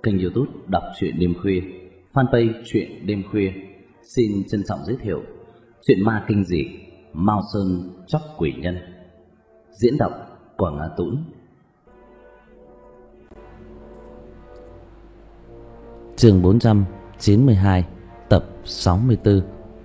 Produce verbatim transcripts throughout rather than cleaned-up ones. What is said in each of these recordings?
kênh YouTube Đọc truyện đêm khuya, fanpage truyện đêm khuya xin trân trọng giới thiệu truyện ma kinh dị Mao Sơn Chóc Quỷ Nhân, diễn đọc Quảng Á Tũng. Chương bốn trăm chín mươi hai, tập sáu mươi tư.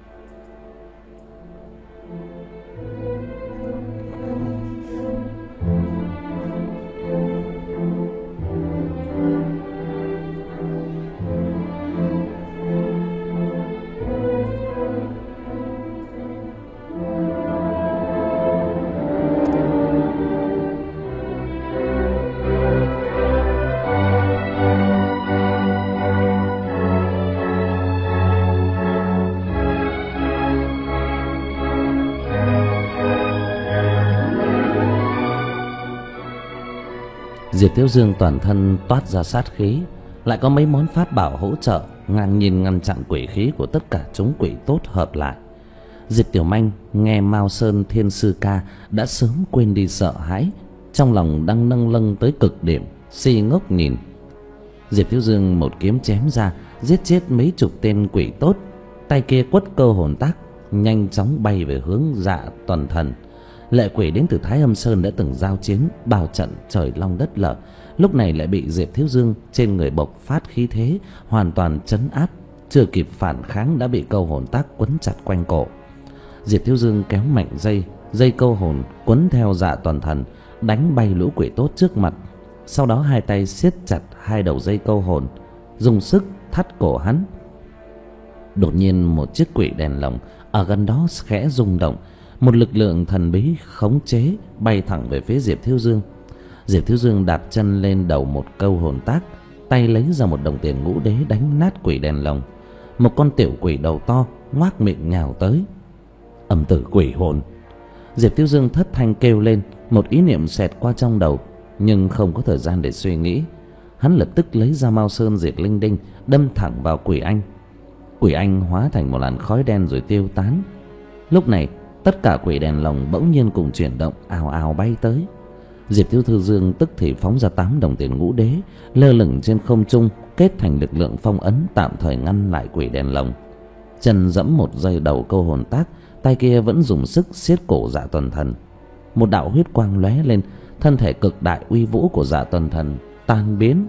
Diệp Thiếu Dương toàn thân toát ra sát khí, lại có mấy món pháp bảo hỗ trợ, ngang nhiên ngăn chặn quỷ khí của tất cả chúng quỷ tốt hợp lại. Diệp Tiểu Manh nghe Mao Sơn Thiên Sư Ca đã sớm quên đi sợ hãi, trong lòng đang nâng lâng tới cực điểm, si ngốc nhìn. Diệp Thiếu Dương một kiếm chém ra, giết chết mấy chục tên quỷ tốt, tay kia quất cơ hồn tác, nhanh chóng bay về hướng Dạ Tuần Thần. Lệ quỷ đến từ Thái Âm Sơn đã từng giao chiến bao trận trời long đất lở, lúc này lại bị Diệp Thiếu Dương trên người bộc phát khí thế hoàn toàn trấn áp, chưa kịp phản kháng đã bị câu hồn tác quấn chặt quanh cổ. Diệp Thiếu Dương kéo mạnh dây dây câu hồn quấn theo Dạ Tuần Thần, đánh bay lũ quỷ tốt trước mặt. Sau đó hai tay siết chặt hai đầu dây câu hồn, dùng sức thắt cổ hắn. Đột nhiên một chiếc quỷ đèn lồng ở gần đó khẽ rung động, một lực lượng thần bí khống chế bay thẳng về phía Diệp Thiếu Dương. Diệp Thiếu Dương đạp chân lên đầu một câu hồn tác, tay lấy ra một đồng tiền ngũ đế đánh nát quỷ đèn lồng. Một con tiểu quỷ đầu to ngoác miệng nhào tới. Âm tử quỷ hồn! Diệp Thiếu Dương thất thanh kêu lên, một ý niệm xẹt qua trong đầu, nhưng không có thời gian để suy nghĩ. Hắn lập tức lấy ra Mao Sơn Diệt Linh Đinh đâm thẳng vào quỷ anh. Quỷ anh hóa thành một làn khói đen rồi tiêu tán. Lúc này tất cả quỷ đèn lồng bỗng nhiên cùng chuyển động, ào ào bay tới. Diệp Thiếu Thư Dương tức thì phóng ra tám đồng tiền ngũ đế, lơ lửng trên không trung, kết thành lực lượng phong ấn tạm thời ngăn lại quỷ đèn lồng. Chân dẫm một dây đầu câu hồn tác, tay kia vẫn dùng sức siết cổ Dạ Tuần Thần. Một đạo huyết quang lóe lên, thân thể cực đại uy vũ của Dạ Tuần Thần tan biến,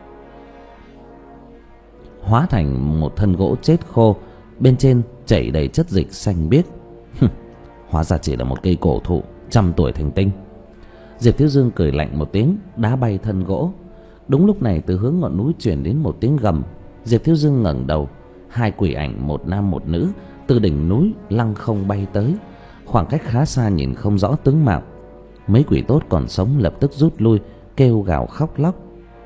hóa thành một thân gỗ chết khô, bên trên chảy đầy chất dịch xanh biếc. Hóa ra chỉ là một cây cổ thụ trăm tuổi thành tinh. Diệp Thiếu Dương cười lạnh một tiếng, đá bay thân gỗ. Đúng lúc này từ hướng ngọn núi truyền đến một tiếng gầm. Diệp Thiếu Dương ngẩng đầu, hai quỷ ảnh một nam một nữ từ đỉnh núi lăng không bay tới, khoảng cách khá xa nhìn không rõ tướng mạo. Mấy quỷ tốt còn sống lập tức rút lui, kêu gào khóc lóc.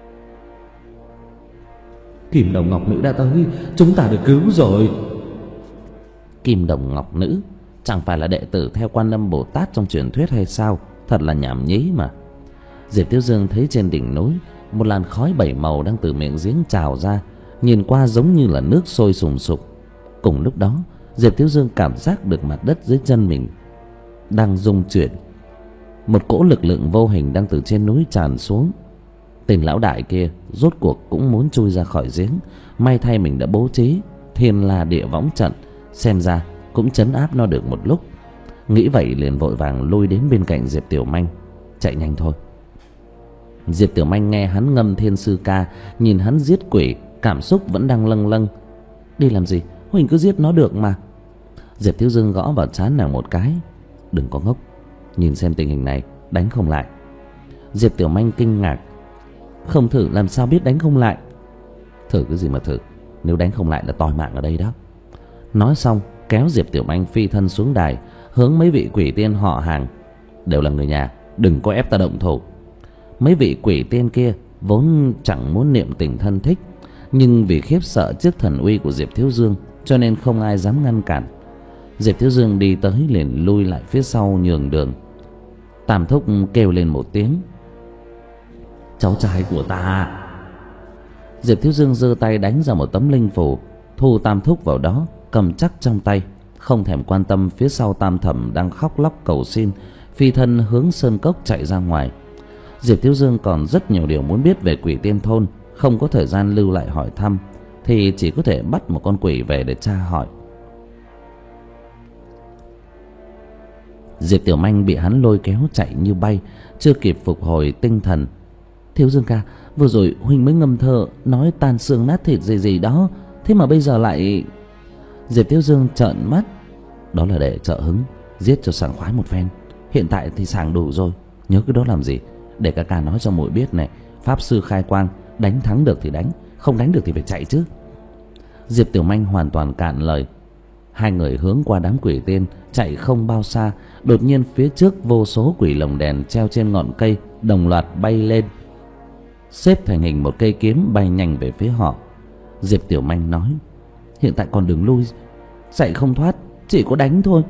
Kim Đồng Ngọc Nữ đã tới, chúng ta được cứu rồi. Kim Đồng Ngọc Nữ chẳng phải là đệ tử theo Quan Âm Bồ Tát trong truyền thuyết hay sao? Thật là nhảm nhí mà. Diệp Thiếu Dương thấy trên đỉnh núi một làn khói bảy màu đang từ miệng giếng trào ra, nhìn qua giống như là nước sôi sùng sục. Cùng lúc đó Diệp Thiếu Dương cảm giác được mặt đất dưới chân mình đang rung chuyển, một cỗ lực lượng vô hình đang từ trên núi tràn xuống. Tên lão đại kia rốt cuộc cũng muốn chui ra khỏi giếng, may thay mình đã bố trí Thiên La Địa Võng trận, xem ra cũng trấn áp nó được một lúc. Nghĩ vậy liền vội vàng lui đến bên cạnh Diệp Tiểu Manh, chạy nhanh thôi. Diệp Tiểu Manh nghe hắn ngâm Thiên Sư Ca, nhìn hắn giết quỷ, cảm xúc vẫn đang lâng lâng. Đi làm gì, Huỳnh cứ giết nó được mà. Diệp Thiếu Dương gõ vào trán nàng một cái. Đừng có ngốc, nhìn xem tình hình này đánh không lại. Diệp Tiểu Manh kinh ngạc. Không thử làm sao biết đánh không lại? Thử cái gì mà thử, nếu đánh không lại là toi mạng ở đây đó. Nói xong kéo Diệp Tiểu Manh phi thân xuống đài, hướng mấy vị quỷ tiên họ hàng. Đều là người nhà, đừng có ép ta động thủ. Mấy vị quỷ tiên kia vốn chẳng muốn niệm tình thân thích, nhưng vì khiếp sợ trước thần uy của Diệp Thiếu Dương cho nên không ai dám ngăn cản. Diệp Thiếu Dương đi tới liền lui lại phía sau nhường đường. Tam Thúc kêu lên một tiếng. Cháu trai của ta. Diệp Thiếu Dương giơ tay đánh ra một tấm linh phù, thu Tam Thúc vào đó, cầm chắc trong tay, không thèm quan tâm phía sau Tam Thẩm đang khóc lóc cầu xin, phi thân hướng sơn cốc chạy ra ngoài. Diệp Thiếu Dương còn rất nhiều điều muốn biết về Quỷ Tiên Thôn, không có thời gian lưu lại hỏi thăm, thì chỉ có thể bắt một con quỷ về để tra hỏi. Diệp Tiểu Manh bị hắn lôi kéo chạy như bay, chưa kịp phục hồi tinh thần. Thiếu Dương ca, vừa rồi huynh mới ngâm thơ nói tan xương nát thịt gì gì đó, thế mà bây giờ lại... Diệp Thiếu Dương trợn mắt. Đó là để trợ hứng, giết cho sảng khoái một phen. Hiện tại thì sảng đủ rồi, nhớ cái đó làm gì. Để ca ca nói cho muội biết này, pháp sư khai quang, đánh thắng được thì đánh, không đánh được thì phải chạy chứ. Diệp Tiểu Manh hoàn toàn cạn lời. Hai người hướng qua đám quỷ tiên, chạy không bao xa, đột nhiên phía trước vô số quỷ lồng đèn treo trên ngọn cây đồng loạt bay lên, xếp thành hình một cây kiếm bay nhanh về phía họ. Diệp Tiểu Manh nói: hiện tại còn đường lui, chạy không thoát, chỉ có đánh thôi.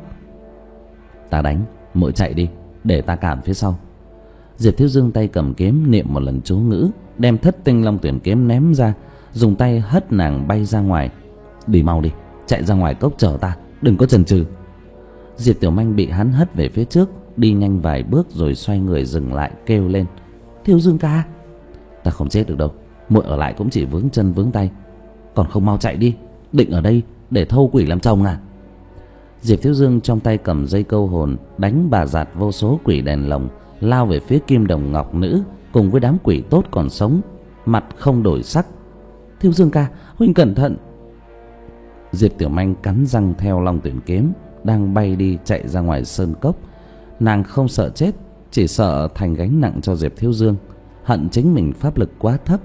Ta đánh, muội chạy đi, để ta cản phía sau. Diệp Thiếu Dương tay cầm kiếm niệm một lần chú ngữ, đem Thất Tinh Long Tuyển kiếm ném ra, dùng tay hất nàng bay ra ngoài. Đi mau đi, chạy ra ngoài cốc chờ ta, đừng có chần chừ. Diệp Tiểu Manh bị hắn hất về phía trước, đi nhanh vài bước rồi xoay người dừng lại, kêu lên: Thiếu Dương ca, ta không chết được đâu, muội ở lại cũng chỉ vướng chân vướng tay, còn không mau chạy đi, định ở đây để thâu quỷ làm chồng à? Diệp Thiếu Dương trong tay cầm dây câu hồn, đánh bà giạt vô số quỷ đèn lồng, lao về phía Kim Đồng Ngọc Nữ cùng với đám quỷ tốt còn sống, mặt không đổi sắc. Thiếu Dương ca, huynh cẩn thận. Diệp Tiểu Manh cắn răng theo Long Tuyển kiếm đang bay đi chạy ra ngoài sơn cốc. Nàng không sợ chết, chỉ sợ thành gánh nặng cho Diệp Thiếu Dương, hận chính mình pháp lực quá thấp,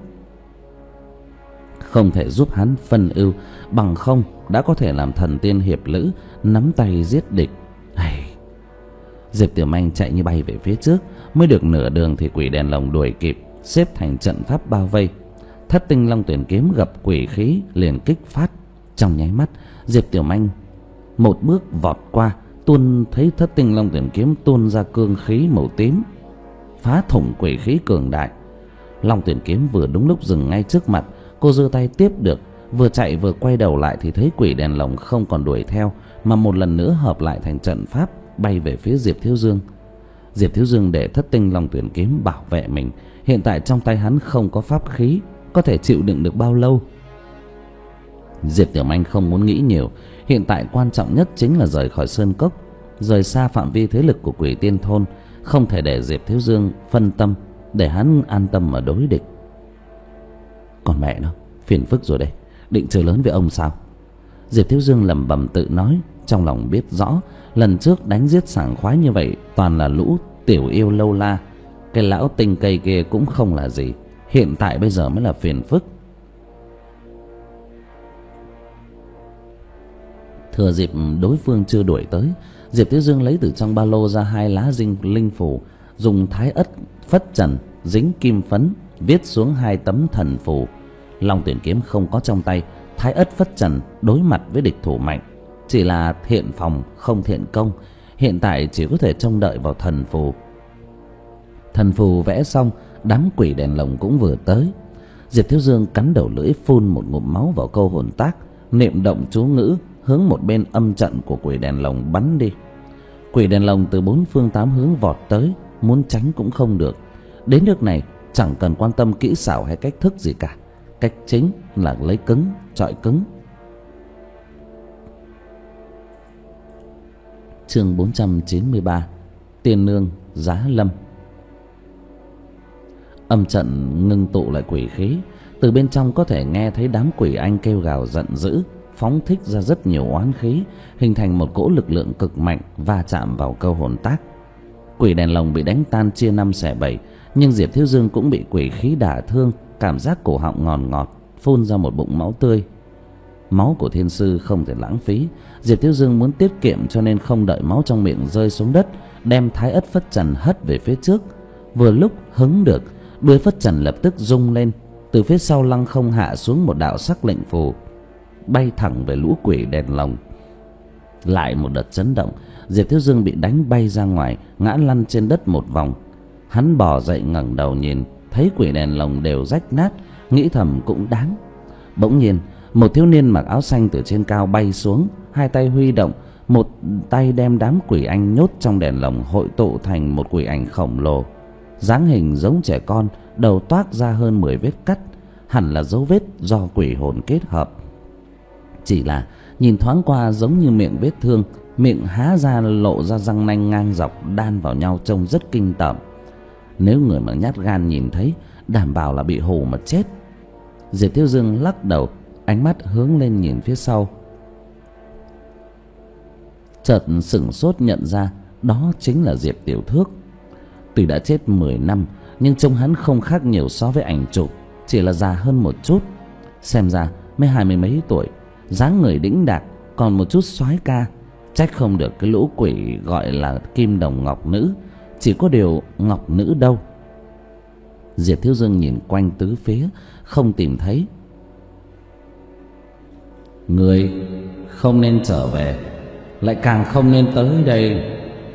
không thể giúp hắn phân ưu, bằng không đã có thể làm thần tiên hiệp lữ, nắm tay giết địch. Hay... Diệp Tiểu Manh chạy như bay về phía trước, mới được nửa đường thì quỷ đèn lồng đuổi kịp, xếp thành trận pháp bao vây. Thất Tinh Long Tuyển kiếm gặp quỷ khí liền kích phát. Trong nháy mắt, Diệp Tiểu Manh một bước vọt qua, tuôn thấy Thất Tinh Long Tuyển kiếm tuôn ra cương khí màu tím, phá thủng quỷ khí cường đại. Long Tuyển kiếm vừa đúng lúc dừng ngay trước mặt, cô giơ tay tiếp được, vừa chạy vừa quay đầu lại thì thấy quỷ đèn lồng không còn đuổi theo, mà một lần nữa hợp lại thành trận pháp bay về phía Diệp Thiếu Dương. Diệp Thiếu Dương để Thất Tinh Long Tuyển kiếm bảo vệ mình, hiện tại trong tay hắn không có pháp khí, có thể chịu đựng được bao lâu? Diệp Tiểu Manh không muốn nghĩ nhiều, hiện tại quan trọng nhất chính là rời khỏi sơn cốc, rời xa phạm vi thế lực của quỷ tiên thôn, không thể để Diệp Thiếu Dương phân tâm, để hắn an tâm mà đối địch. Còn mẹ nó, phiền phức rồi đây, định chơi lớn với ông sao? Diệp Thiếu Dương lẩm bẩm tự nói, trong lòng biết rõ lần trước đánh giết sảng khoái như vậy toàn là lũ tiểu yêu lâu la, cái lão tinh cây kia cũng không là gì, hiện tại bây giờ mới là phiền phức. Thừa dịp đối phương chưa đuổi tới, Diệp Thiếu Dương lấy từ trong ba lô ra hai lá dinh linh phù, dùng thái ất phất trần dính kim phấn viết xuống hai tấm thần phù. Long Tuyển kiếm không có trong tay, thái ất phất trần đối mặt với địch thủ mạnh, chỉ là thiện phòng không thiện công, hiện tại chỉ có thể trông đợi vào thần phù. Thần phù vẽ xong, đám quỷ đèn lồng cũng vừa tới. Diệp Thiếu Dương cắn đầu lưỡi phun một ngụm máu vào câu hồn tác, niệm động chú ngữ hướng một bên âm trận của quỷ đèn lồng bắn đi. Quỷ đèn lồng từ bốn phương tám hướng vọt tới, muốn tránh cũng không được. Đến nước này chẳng cần quan tâm kỹ xảo hay cách thức gì cả, cách chính là lấy cứng chọi cứng. Chương bốn trăm chín mươi ba, Tiên Nương Giá Lâm. Âm trận ngưng tụ lại quỷ khí, từ bên trong có thể nghe thấy đám quỷ anh kêu gào giận dữ, phóng thích ra rất nhiều oán khí, hình thành một cỗ lực lượng cực mạnh va chạm vào câu hồn tác. Quỷ đèn lồng bị đánh tan chia năm xẻ bảy, nhưng Diệp Thiếu Dương cũng bị quỷ khí đả thương, cảm giác cổ họng ngọt ngọt, phun ra một bụng máu tươi. Máu của thiên sư không thể lãng phí, Diệp Thiếu Dương muốn tiết kiệm cho nên không đợi máu trong miệng rơi xuống đất, đem thái ất phất trần hất về phía trước. Vừa lúc hứng được, đuôi phất trần lập tức rung lên, từ phía sau lăng không hạ xuống một đạo sắc lệnh phù, bay thẳng về lũ quỷ đèn lồng. Lại một đợt chấn động, Diệp Thiếu Dương bị đánh bay ra ngoài, ngã lăn trên đất một vòng. Hắn bò dậy ngẩng đầu nhìn, thấy quỷ đèn lồng đều rách nát, nghĩ thầm cũng đáng. Bỗng nhiên, một thiếu niên mặc áo xanh từ trên cao bay xuống, hai tay huy động, một tay đem đám quỷ anh nhốt trong đèn lồng hội tụ thành một quỷ ảnh khổng lồ, dáng hình giống trẻ con, đầu toát ra hơn mười vết cắt. hẳn là dấu vết do quỷ hồn kết hợp. Chỉ là nhìn thoáng qua giống như miệng vết thương, miệng há ra lộ ra răng nanh ngang dọc đan vào nhau trông rất kinh tởm. Nếu người mà nhát gan nhìn thấy, đảm bảo là bị hù mà chết. Diệp Thiếu Dương lắc đầu, ánh mắt hướng lên nhìn phía sau. Chợt sửng sốt nhận ra đó chính là Diệp Tiểu Thước. Tuy đã chết mười năm, nhưng trông hắn không khác nhiều so với ảnh chụp, chỉ là già hơn một chút. Xem ra mới hai mươi mấy tuổi, dáng người đĩnh đạc, còn một chút soái ca. Trách không được cái lũ quỷ gọi là kim đồng ngọc nữ. Chỉ có điều ngọc nữ đâu? Diệp Thiếu Dương nhìn quanh tứ phía, không tìm thấy. Người không nên trở về, lại càng không nên tới đây.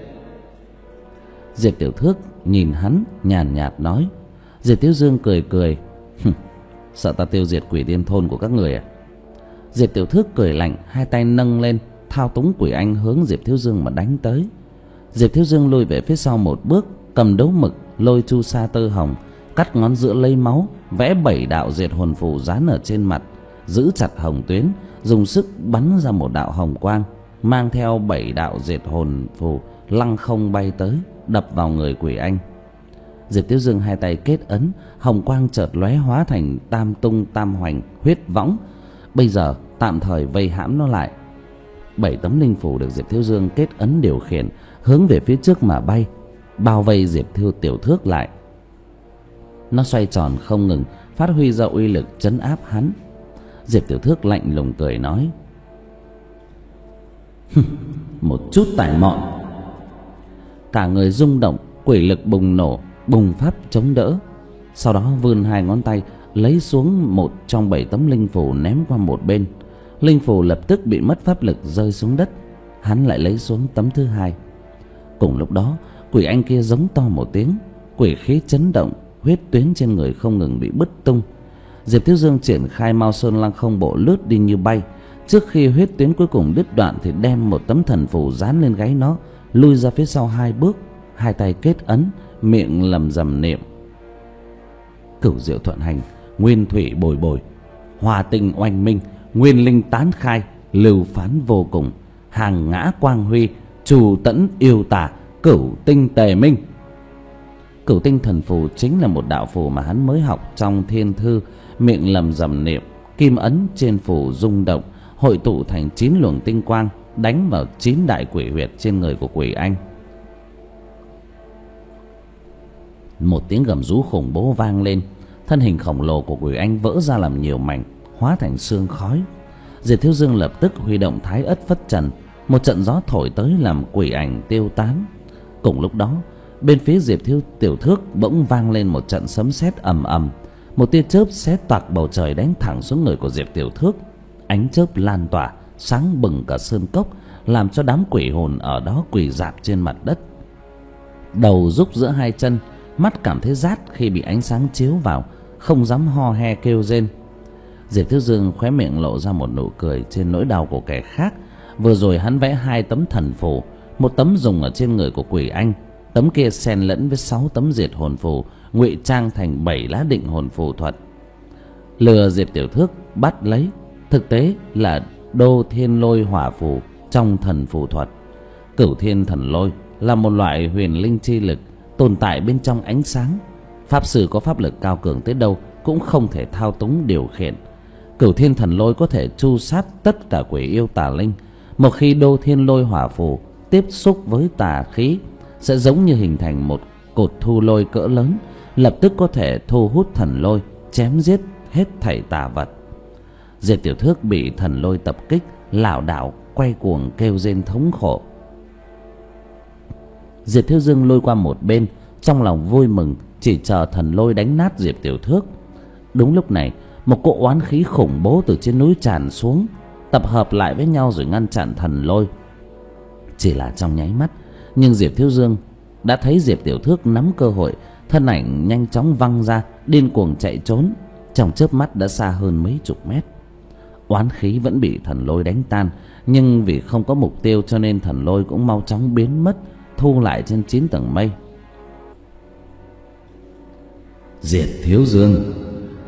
Diệp Tiểu Thước nhìn hắn nhàn nhạt nói. Diệp Thiếu Dương cười cười. Sợ ta tiêu diệt quỷ tiên thôn của các người à? Diệp Tiểu Thước cười lạnh, hai tay nâng lên, thao túng quỷ anh hướng Diệp Thiếu Dương mà đánh tới. Diệp Thiếu Dương lùi về phía sau một bước, cầm đấu mực lôi chu sa tơ hồng, cắt ngón giữa lấy máu, vẽ bảy đạo diệt hồn phù dán ở trên mặt, giữ chặt hồng tuyến, dùng sức bắn ra một đạo hồng quang, mang theo bảy đạo diệt hồn phù lăng không bay tới, đập vào người quỷ anh. Diệp Thiếu Dương hai tay kết ấn, hồng quang chợt lóe hóa thành tam tung tam hoành huyết võng, bây giờ tạm thời vây hãm nó lại. Bảy tấm linh phù được Diệp Thiếu Dương kết ấn điều khiển, hướng về phía trước mà bay, bao vây Diệp Thiếu Tiểu Thước lại. Nó xoay tròn không ngừng, phát huy ra uy lực trấn áp hắn. Diệp Tiểu Thước lạnh lùng cười nói: một chút tài mọn. Cả người rung động, quỷ lực bùng nổ, bùng phát chống đỡ. Sau đó vươn hai ngón tay lấy xuống một trong bảy tấm linh phù ném qua một bên. Linh phù lập tức bị mất pháp lực rơi xuống đất. Hắn lại lấy xuống tấm thứ hai. Cùng lúc đó, quỷ anh kia giống to một tiếng, quỷ khí chấn động, huyết tuyến trên người không ngừng bị bứt tung. Diệp Thiếu Dương triển khai Mao Sơn Lăng Không Bộ lướt đi như bay. Trước khi huyết tuyến cuối cùng đứt đoạn thì đem một tấm thần phù dán lên gáy nó, lui ra phía sau hai bước, hai tay kết ấn, miệng lầm rầm niệm: Cửu diệu thuận hành, nguyên thủy bồi bồi, hòa tình oanh minh, nguyên linh tán khai, lưu phán vô cùng, hàng ngã quang huy, trù tẫn yêu tả, cửu tinh tề minh. Cửu tinh thần phù chính là một đạo phù mà hắn mới học trong thiên thư, miệng lầm rầm niệm, kim ấn trên phù rung động, hội tụ thành chín luồng tinh quang, đánh vào chín đại quỷ huyệt trên người của quỷ anh. Một tiếng gầm rú khủng bố vang lên, thân hình khổng lồ của quỷ anh vỡ ra làm nhiều mảnh, hóa thành sương khói. Diệp Thiếu Dương lập tức huy động Thái Ất Phất Trần, một trận gió thổi tới làm quỷ ảnh tiêu tán. Cùng lúc đó, bên phía Diệp Thiếu Tiểu Thước bỗng vang lên một trận sấm sét ầm ầm, một tia chớp xé toạc bầu trời đánh thẳng xuống người của Diệp Tiểu Thước. Ánh chớp lan tỏa, sáng bừng cả sơn cốc, làm cho đám quỷ hồn ở đó quỳ rạp trên mặt đất. Đầu rúc giữa hai chân, mắt cảm thấy rát khi bị ánh sáng chiếu vào, không dám ho he kêu rên. Diệp Thiếu Dương khóe miệng lộ ra một nụ cười trên nỗi đau của kẻ khác. Vừa rồi hắn vẽ hai tấm thần phù, một tấm dùng ở trên người của quỷ anh, tấm kia xen lẫn với sáu tấm diệt hồn phù, ngụy trang thành bảy lá định hồn phù thuật, lừa Diệp Tiểu Thước bắt lấy. Thực tế là đô thiên lôi hỏa phù trong thần phù thuật. Cửu thiên thần lôi là một loại huyền linh chi lực tồn tại bên trong ánh sáng. Pháp sư có pháp lực cao cường tới đâu cũng không thể thao túng điều khiển. Cửu thiên thần lôi có thể tru sát tất cả quỷ yêu tà linh. Một khi đô thiên lôi hỏa phù tiếp xúc với tà khí, sẽ giống như hình thành một cột thu lôi cỡ lớn, lập tức có thể thu hút thần lôi, chém giết hết thảy tà vật. Diệp Tiểu Thước bị thần lôi tập kích, lảo đảo quay cuồng kêu rên thống khổ. Diệp Thiếu Dương lôi qua một bên, trong lòng vui mừng, chỉ chờ thần lôi đánh nát Diệp Tiểu Thước. Đúng lúc này, một cỗ oán khí khủng bố từ trên núi tràn xuống, tập hợp lại với nhau rồi ngăn chặn thần lôi. Chỉ là trong nháy mắt, nhưng Diệp Thiếu Dương đã thấy Diệp Tiểu Thước nắm cơ hội, thân ảnh nhanh chóng văng ra, điên cuồng chạy trốn. Trong chớp mắt đã xa hơn mấy chục mét. Oán khí vẫn bị thần lôi đánh tan, nhưng vì không có mục tiêu cho nên thần lôi cũng mau chóng biến mất, thu lại trên chín tầng mây. Diệp Thiếu Dương,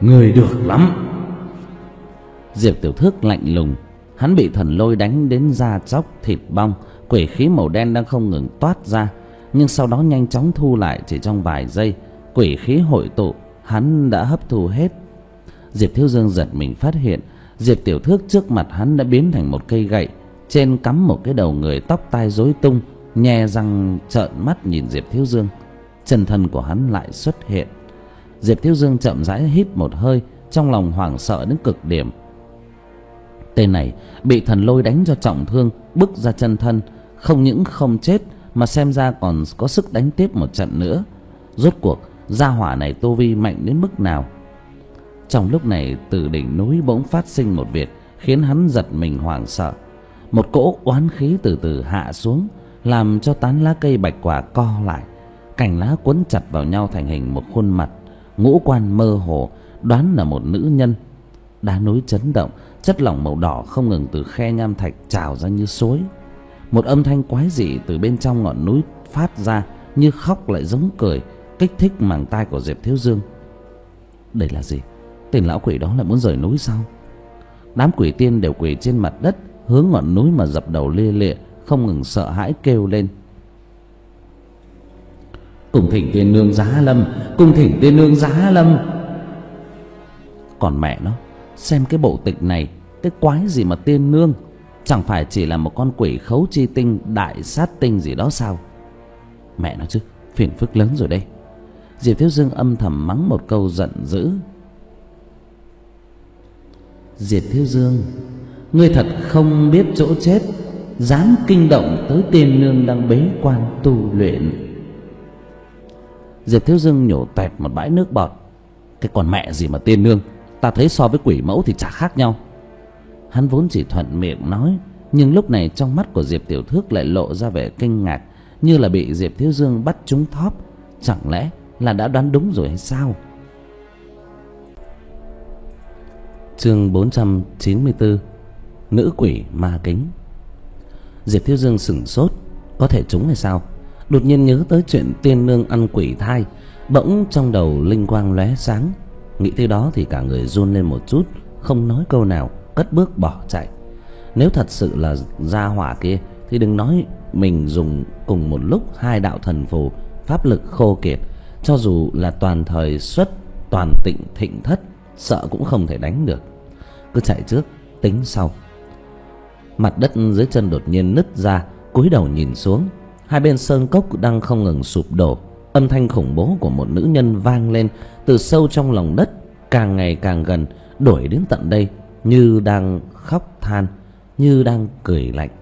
Người được lắm. Diệp Tiểu Thước lạnh lùng. Hắn bị thần lôi đánh đến da chóc thịt bong, quỷ khí màu đen đang không ngừng toát ra, nhưng sau đó nhanh chóng thu lại. Chỉ trong vài giây, quỷ khí hội tụ, hắn đã hấp thu hết. Diệp Thiếu Dương giật mình phát hiện Diệp Tiểu Thước trước mặt hắn đã biến thành một cây gậy, trên cắm một cái đầu người tóc tai rối tung, nhe răng trợn mắt nhìn Diệp Thiếu Dương. Chân thân của hắn lại xuất hiện. Diệp Thiếu Dương chậm rãi hít một hơi, trong lòng hoảng sợ đến cực điểm. Tên này bị thần lôi đánh cho trọng thương, bức ra chân thân, không những không chết mà xem ra còn có sức đánh tiếp một trận nữa. Rốt cuộc gia hỏa này tu vi mạnh đến mức nào? Trong lúc này, từ đỉnh núi bỗng phát sinh một việc khiến hắn giật mình hoảng sợ. Một cỗ oán khí từ từ hạ xuống, làm cho tán lá cây bạch quả co lại, cành lá quấn chặt vào nhau thành hình một khuôn mặt, ngũ quan mơ hồ, đoán là một nữ nhân. Đá núi chấn động, chất lỏng màu đỏ không ngừng từ khe nham thạch trào ra như suối. Một âm thanh quái dị từ bên trong ngọn núi phát ra, như khóc lại giống cười, kích thích màng tai của Diệp Thiếu Dương. Đây là gì? Tên lão quỷ đó lại muốn rời núi sao? Đám quỷ tiên đều quỳ trên mặt đất, hướng ngọn núi mà dập đầu lia lịa, không ngừng sợ hãi kêu lên: Cung thỉnh tiên nương giá lâm, cung thỉnh tiên nương giá lâm. Còn mẹ nó, xem cái bộ tịch này, cái quái gì mà tiên nương? Chẳng phải chỉ là một con quỷ khấu chi tinh, đại sát tinh gì đó sao? Mẹ nó chứ, phiền phức lớn rồi đây. Diệp Thiếu Dương âm thầm mắng một câu giận dữ. Diệp Thiếu Dương, ngươi thật không biết chỗ chết, dám kinh động tới tiên nương đang bế quan tu luyện. Diệp Thiếu Dương nhổ toẹt một bãi nước bọt. Cái con mẹ gì mà tiên nương, ta thấy so với quỷ mẫu thì chả khác nhau. Hắn vốn chỉ thuận miệng nói, nhưng lúc này trong mắt của Diệp Tiểu Thước lại lộ ra vẻ kinh ngạc, như là bị Diệp Thiếu Dương bắt trúng thóp. Chẳng lẽ là đã đoán đúng rồi hay sao? Chương bốn trăm chín mươi tư. Nữ quỷ ma kính. Diệp Thiếu Dương sửng sốt, có thể trúng hay sao? Đột nhiên nhớ tới chuyện tiên nương ăn quỷ thai, bỗng trong đầu linh quang lóe sáng. Nghĩ tới đó thì cả người run lên một chút, không nói câu nào, cất bước bỏ chạy. Nếu thật sự là gia hỏa kia thì đừng nói mình dùng cùng một lúc hai đạo thần phù, pháp lực khô kiệt, cho dù là toàn thời xuất toàn tịnh thịnh thất, sợ cũng không thể đánh được. Cứ chạy trước tính sau. Mặt đất dưới chân đột nhiên nứt ra, cúi đầu nhìn xuống, hai bên sơn cốc đang không ngừng sụp đổ. Âm thanh khủng bố của một nữ nhân vang lên từ sâu trong lòng đất, càng ngày càng gần, đuổi đến tận đây, như đang khóc than, như đang cười lạnh.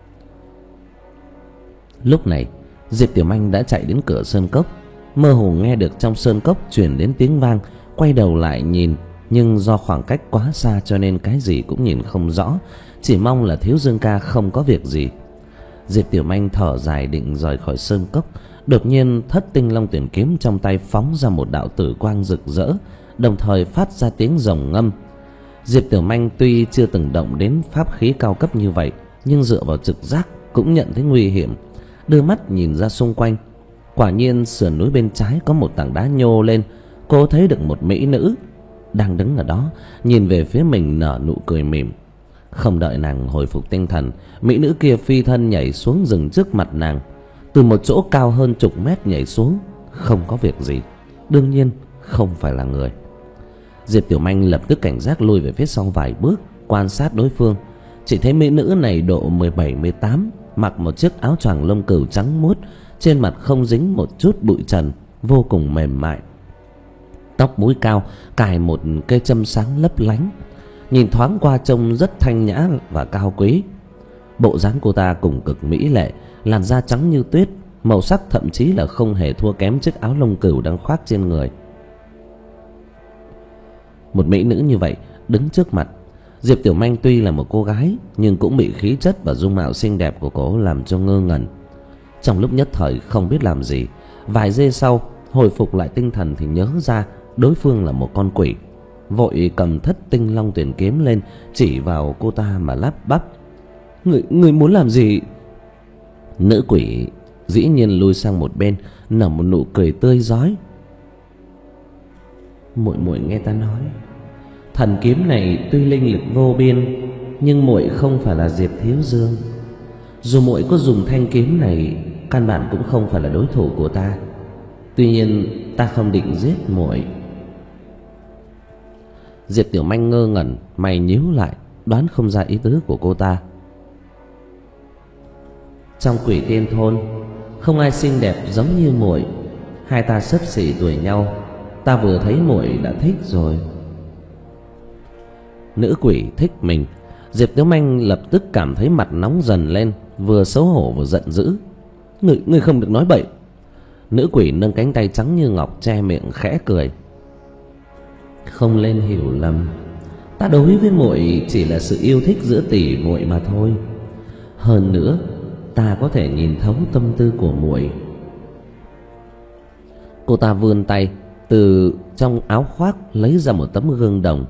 Lúc này Diệp Tiểu Manh đã chạy đến cửa sơn cốc, mơ hồ nghe được trong sơn cốc truyền đến tiếng vang. Quay đầu lại nhìn, nhưng do khoảng cách quá xa cho nên cái gì cũng nhìn không rõ, chỉ mong là Thiếu Dương ca không có việc gì. Diệp Tiểu Manh thở dài định rời khỏi sơn cốc, đột nhiên thất tinh long tuyển kiếm trong tay phóng ra một đạo tử quang rực rỡ, đồng thời phát ra tiếng rồng ngâm. Diệp Tiểu Manh tuy chưa từng động đến pháp khí cao cấp như vậy, nhưng dựa vào trực giác cũng nhận thấy nguy hiểm. Đưa mắt nhìn ra xung quanh, quả nhiên sườn núi bên trái có một tảng đá nhô lên. Cô thấy được một mỹ nữ đang đứng ở đó, nhìn về phía mình nở nụ cười mỉm. Không đợi nàng hồi phục tinh thần, mỹ nữ kia phi thân nhảy xuống rừng trước mặt nàng. Từ một chỗ cao hơn chục mét nhảy xuống, không có việc gì, đương nhiên không phải là người. Diệp Tiểu Manh lập tức cảnh giác lùi về phía sau vài bước, quan sát đối phương. Chỉ thấy mỹ nữ này độ mười bảy mười tám, mặc một chiếc áo choàng lông cừu trắng muốt, trên mặt không dính một chút bụi trần, vô cùng mềm mại. Tóc búi cao, cài một cây châm sáng lấp lánh, nhìn thoáng qua trông rất thanh nhã và cao quý. Bộ dáng cô ta cùng cực mỹ lệ, làn da trắng như tuyết, màu sắc thậm chí là không hề thua kém chiếc áo lông cừu đang khoác trên người. Một mỹ nữ như vậy đứng trước mặt Diệp Tiểu Manh, tuy là một cô gái nhưng cũng bị khí chất và dung mạo xinh đẹp của cô làm cho ngơ ngẩn. Trong lúc nhất thời không biết làm gì, vài giây sau hồi phục lại tinh thần thì nhớ ra đối phương là một con quỷ, vội cầm thất tinh long tuyển kiếm lên chỉ vào cô ta mà lắp bắp: Người, người muốn làm gì? Nữ quỷ dĩ nhiên lùi sang một bên, nở một nụ cười tươi rói. Muội muội nghe ta nói, thần kiếm này tuy linh lực vô biên, nhưng muội không phải là Diệp Thiếu Dương. Dù muội có dùng thanh kiếm này, căn bản cũng không phải là đối thủ của ta. Tuy nhiên ta không định giết muội. Diệp Tiểu Manh ngơ ngẩn, mày nhíu lại, đoán không ra ý tứ của cô ta. Trong Quỷ Tiên thôn không ai xinh đẹp giống như muội. Hai ta xấp xỉ tuổi nhau, ta vừa thấy muội đã thích rồi. Nữ quỷ thích mình. Diệp Tiểu Manh lập tức cảm thấy mặt nóng dần lên, vừa xấu hổ vừa giận dữ. Người, người không được nói bậy. Nữ quỷ nâng cánh tay trắng như ngọc che miệng khẽ cười. Không nên hiểu lầm, ta đối với muội chỉ là sự yêu thích giữa tỷ muội mà thôi. Hơn nữa, ta có thể nhìn thấu tâm tư của muội. Cô ta vươn tay từ trong áo khoác lấy ra một tấm gương đồng.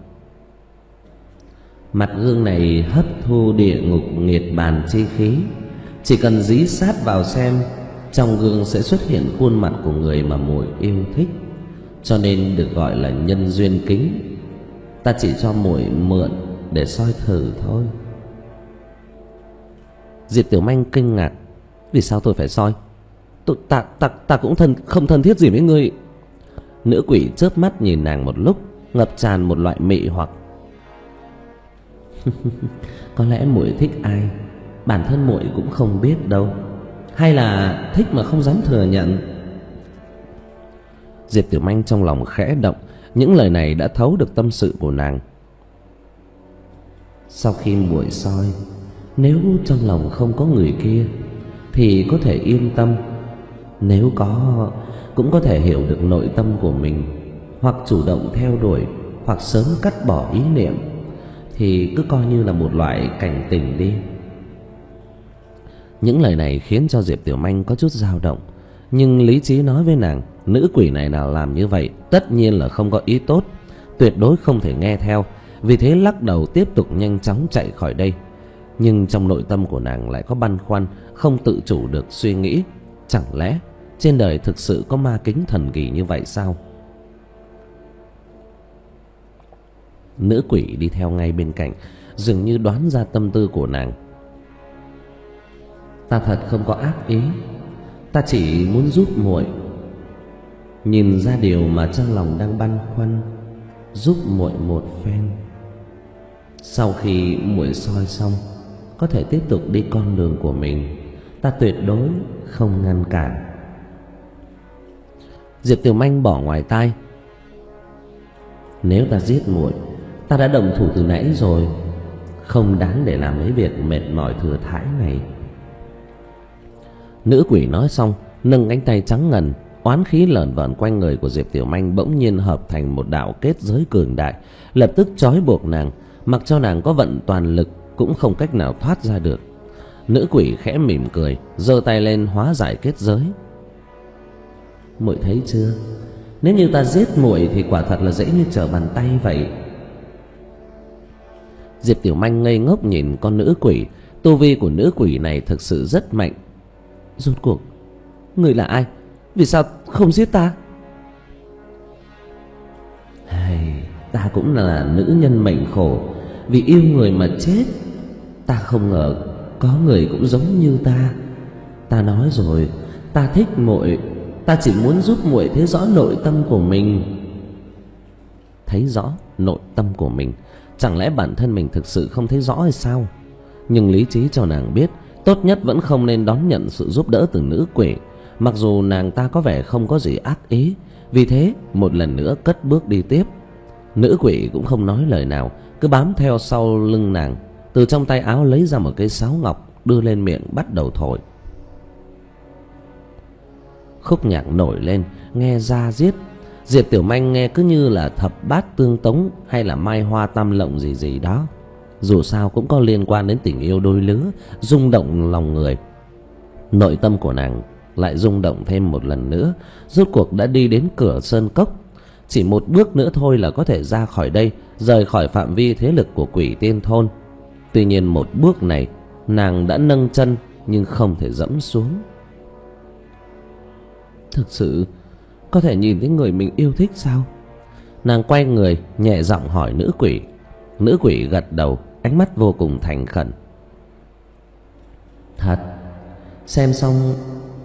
Mặt gương này hấp thu địa ngục nghiệt bàn chi khí. Chỉ cần dí sát vào xem, trong gương sẽ xuất hiện khuôn mặt của người mà muội yêu thích, cho nên được gọi là nhân duyên kính. Ta chỉ cho muội mượn để soi thử thôi. Diệp Tiểu Manh kinh ngạc. Vì sao tôi phải soi? Tôi, ta, ta, ta cũng thân, không thân thiết gì với ngươi. Nữ quỷ chớp mắt nhìn nàng một lúc, ngập tràn một loại mị hoặc. Có lẽ muội thích ai, bản thân muội cũng không biết đâu. Hay là thích mà không dám thừa nhận? Diệp Tiểu Manh trong lòng khẽ động. Những lời này đã thấu được tâm sự của nàng. Sau khi muội soi, nếu trong lòng không có người kia thì có thể yên tâm. Nếu có, cũng có thể hiểu được nội tâm của mình, hoặc chủ động theo đuổi, hoặc sớm cắt bỏ ý niệm, thì cứ coi như là một loại cảnh tỉnh đi. Những lời này khiến cho Diệp Tiểu Manh có chút dao động. Nhưng lý trí nói với nàng, nữ quỷ này nào làm như vậy tất nhiên là không có ý tốt, tuyệt đối không thể nghe theo. Vì thế lắc đầu tiếp tục nhanh chóng chạy khỏi đây. Nhưng trong nội tâm của nàng lại có băn khoăn, không tự chủ được suy nghĩ, chẳng lẽ trên đời thực sự có ma kính thần kỳ như vậy sao? Nữ quỷ đi theo ngay bên cạnh, dường như đoán ra tâm tư của nàng. Ta thật không có ác ý, ta chỉ muốn giúp muội. Nhìn ra điều mà trong lòng đang băn khoăn, giúp muội một phen. Sau khi muội soi xong, có thể tiếp tục đi con đường của mình, ta tuyệt đối không ngăn cản. Diệp Tiểu Manh bỏ ngoài tai. Nếu ta giết muội, ta đã đồng thủ từ nãy rồi, không đáng để làm mấy việc mệt mỏi thừa thãi này. Nữ quỷ nói xong, nâng cánh tay trắng ngần, oán khí lởn vởn quanh người của Diệp Tiểu Manh bỗng nhiên hợp thành một đạo kết giới cường đại, lập tức trói buộc nàng, mặc cho nàng có vận toàn lực cũng không cách nào thoát ra được. Nữ quỷ khẽ mỉm cười, giơ tay lên hóa giải kết giới. Muội thấy chưa, nếu như ta giết muội thì quả thật là dễ như trở bàn tay vậy. Diệp Tiểu Manh ngây ngốc nhìn con nữ quỷ. Tu vi của nữ quỷ này thực sự rất mạnh. Rốt cuộc người là ai? Vì sao không giết ta? Hey, ta cũng là nữ nhân mệnh khổ, vì yêu người mà chết. Ta không ngờ có người cũng giống như ta. Ta nói rồi, ta thích muội, ta chỉ muốn giúp muội thấy rõ nội tâm của mình. Thấy rõ nội tâm của mình? Chẳng lẽ bản thân mình thực sự không thấy rõ hay sao? Nhưng lý trí cho nàng biết, tốt nhất vẫn không nên đón nhận sự giúp đỡ từ nữ quỷ, mặc dù nàng ta có vẻ không có gì ác ý. Vì thế một lần nữa cất bước đi tiếp. Nữ quỷ cũng không nói lời nào, cứ bám theo sau lưng nàng. Từ trong tay áo lấy ra một cây sáo ngọc, đưa lên miệng bắt đầu thổi. Khúc nhạc nổi lên, nghe da diết. Diệp Tiểu Manh nghe cứ như là thập bát tương tống hay là mai hoa tam lộng gì gì đó. Dù sao cũng có liên quan đến tình yêu đôi lứa, rung động lòng người. Nội tâm của nàng lại rung động thêm một lần nữa. Rốt cuộc đã đi đến cửa sơn cốc. Chỉ một bước nữa thôi là có thể ra khỏi đây, rời khỏi phạm vi thế lực của Quỷ Tiên thôn. Tuy nhiên một bước này nàng đã nâng chân nhưng không thể dẫm xuống. Thực sự có thể nhìn thấy người mình yêu thích sao? Nàng quay người nhẹ giọng hỏi nữ quỷ. Nữ quỷ gật đầu, ánh mắt vô cùng thành khẩn. Thật, xem xong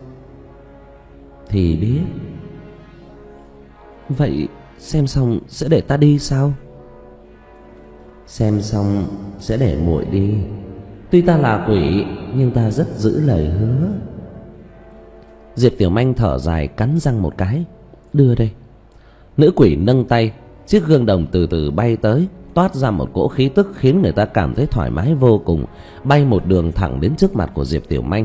thì biết. Vậy xem xong sẽ để ta đi sao? Xem xong sẽ để muội đi. Tuy ta là quỷ nhưng ta rất giữ lời hứa. Diệp Tiểu Manh thở dài cắn răng một cái. Đưa đây. Nữ quỷ nâng tay, chiếc gương đồng từ từ bay tới, toát ra một cỗ khí tức khiến người ta cảm thấy thoải mái vô cùng, bay một đường thẳng đến trước mặt của Diệp Tiểu Manh.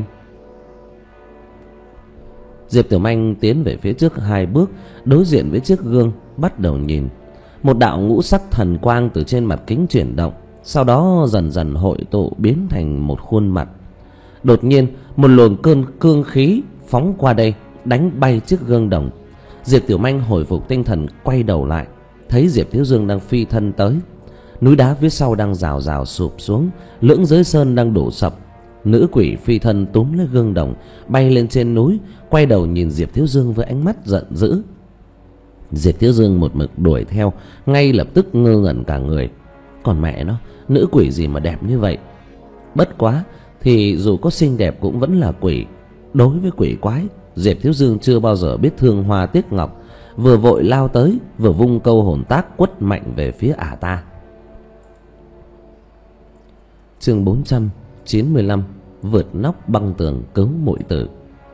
Diệp Tiểu Manh tiến về phía trước hai bước, đối diện với chiếc gương, bắt đầu nhìn. Một đạo ngũ sắc thần quang từ trên mặt kính chuyển động, sau đó dần dần hội tụ biến thành một khuôn mặt. Đột nhiên một luồng cơn cương khí phóng qua đây, đánh bay chiếc gương đồng. Diệp Tiểu Manh hồi phục tinh thần, quay đầu lại, thấy Diệp Thiếu Dương đang phi thân tới. Núi đá phía sau đang rào rào sụp xuống, lưỡng giới sơn đang đổ sập. Nữ quỷ phi thân túm lấy gương đồng, bay lên trên núi, quay đầu nhìn Diệp Thiếu Dương với ánh mắt giận dữ. Diệp Thiếu Dương một mực đuổi theo, ngay lập tức ngơ ngẩn cả người. Còn mẹ nó, nữ quỷ gì mà đẹp như vậy? Bất quá thì dù có xinh đẹp cũng vẫn là quỷ. Đối với quỷ quái, Diệp Thiếu Dương chưa bao giờ biết thương hoa tiếc ngọc, vừa vội lao tới, vừa vung câu hồn tác quất mạnh về phía ả ta. Chương bốn trăm chín mươi lăm, vượt nóc băng tường cứu muội tử.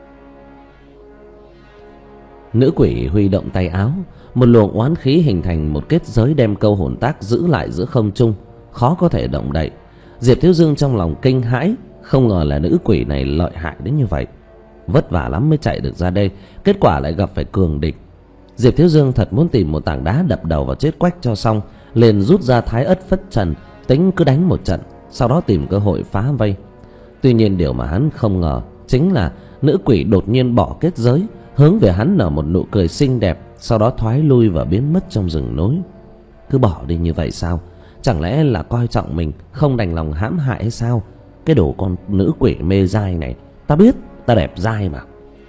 Nữ quỷ huy động tay áo, một luồng oán khí hình thành một kết giới đem câu hồn tác giữ lại giữa không trung, khó có thể động đậy. Diệp Thiếu Dương trong lòng kinh hãi, không ngờ là nữ quỷ này lợi hại đến như vậy. Vất vả lắm mới chạy được ra đây, kết quả lại gặp phải cường địch. Diệp Thiếu Dương thật muốn tìm một tảng đá đập đầu vào chết quách cho xong, liền rút ra Thái Ất Phất Trần, tính cứ đánh một trận, sau đó tìm cơ hội phá vây. Tuy nhiên điều mà hắn không ngờ chính là nữ quỷ đột nhiên bỏ kết giới, hướng về hắn nở một nụ cười xinh đẹp, sau đó thoái lui và biến mất trong rừng núi. Cứ bỏ đi như vậy sao? Chẳng lẽ là coi trọng mình, không đành lòng hãm hại hay sao? Cái đồ con nữ quỷ mê dai này, ta biết ta đẹp dai mà.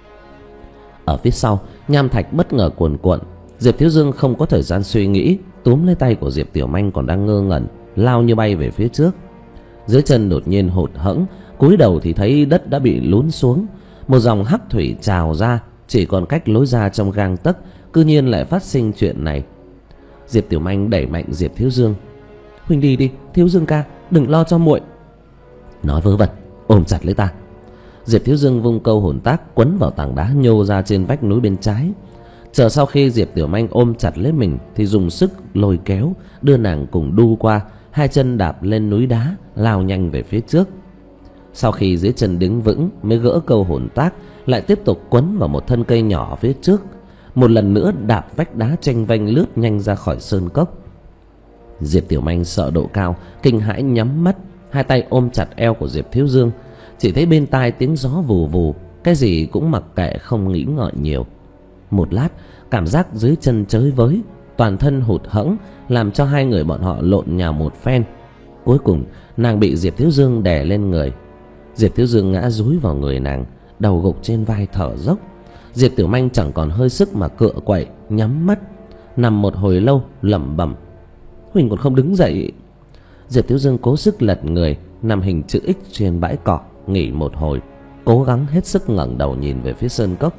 Ở phía sau, nham thạch bất ngờ cuồn cuộn. Diệp Thiếu Dương không có thời gian suy nghĩ, túm lấy tay của Diệp Tiểu Manh còn đang ngơ ngẩn, lao như bay về phía trước. Dưới chân đột nhiên hụt hẫng, cúi đầu thì thấy đất đã bị lún xuống, một dòng hắc thủy trào ra, chỉ còn cách lối ra trong gang tấc. Cư nhiên lại phát sinh chuyện này. Diệp Tiểu Manh đẩy mạnh Diệp Thiếu Dương. Huynh đi đi, Thiếu Dương ca, đừng lo cho muội. Nói vớ vẩn, ôm chặt lấy ta. Diệp Thiếu Dương vung câu hồn tác quấn vào tảng đá nhô ra trên vách núi bên trái. Chờ sau khi Diệp Tiểu Manh ôm chặt lấy mình thì dùng sức lôi kéo, đưa nàng cùng đu qua, hai chân đạp lên núi đá, lao nhanh về phía trước. Sau khi dưới chân đứng vững mới gỡ câu hồn tác, lại tiếp tục quấn vào một thân cây nhỏ phía trước. Một lần nữa đạp vách đá chênh vênh lướt nhanh ra khỏi sơn cốc. Diệp Tiểu Manh sợ độ cao, kinh hãi nhắm mắt, hai tay ôm chặt eo của Diệp Thiếu Dương. Chỉ thấy bên tai tiếng gió vù vù, cái gì cũng mặc kệ không nghĩ ngợi nhiều. Một lát, cảm giác dưới chân chới với, toàn thân hụt hẫng, làm cho hai người bọn họ lộn nhào một phen. Cuối cùng nàng bị Diệp Thiếu Dương đè lên người. Diệp Thiếu Dương ngã dúi vào người nàng, đầu gục trên vai thở dốc. Diệp Tiểu Manh chẳng còn hơi sức mà cựa quậy, nhắm mắt nằm một hồi lâu lẩm bẩm. Huỳnh còn không đứng dậy. Diệp Thiếu Dương cố sức lật người, nằm hình chữ X trên bãi cỏ, nghỉ một hồi, cố gắng hết sức ngẩng đầu nhìn về phía sơn cốc.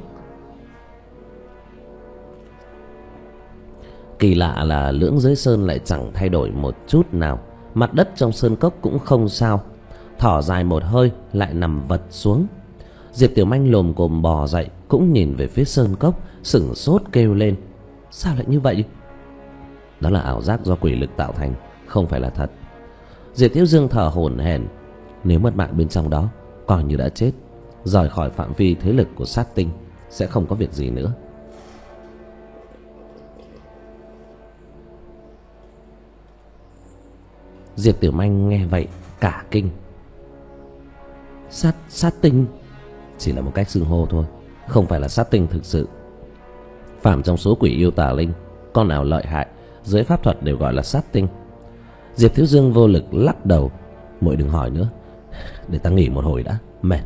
Kỳ lạ là lưỡng giới sơn lại chẳng thay đổi một chút nào, mặt đất trong sơn cốc cũng không sao. Thở dài một hơi lại nằm vật xuống. Diệp Tiểu Manh lồm cồm bò dậy, cũng nhìn về phía sơn cốc, sửng sốt kêu lên. Sao lại như vậy? Đó là ảo giác do quỷ lực tạo thành, không phải là thật. Diệp Thiếu Dương thở hổn hển. Nếu mất mạng bên trong đó, coi như đã chết, rời khỏi phạm vi thế lực của sát tinh, sẽ không có việc gì nữa. Diệp Tiểu Manh nghe vậy cả kinh. Sát sát tinh chỉ là một cách xưng hô thôi, không phải là sát tinh thực sự. Phạm trong số quỷ yêu tà linh, con nào lợi hại dưới pháp thuật đều gọi là sát tinh. Diệp Thiếu Dương vô lực lắc đầu. Muội đừng hỏi nữa, để ta nghỉ một hồi đã, mệt.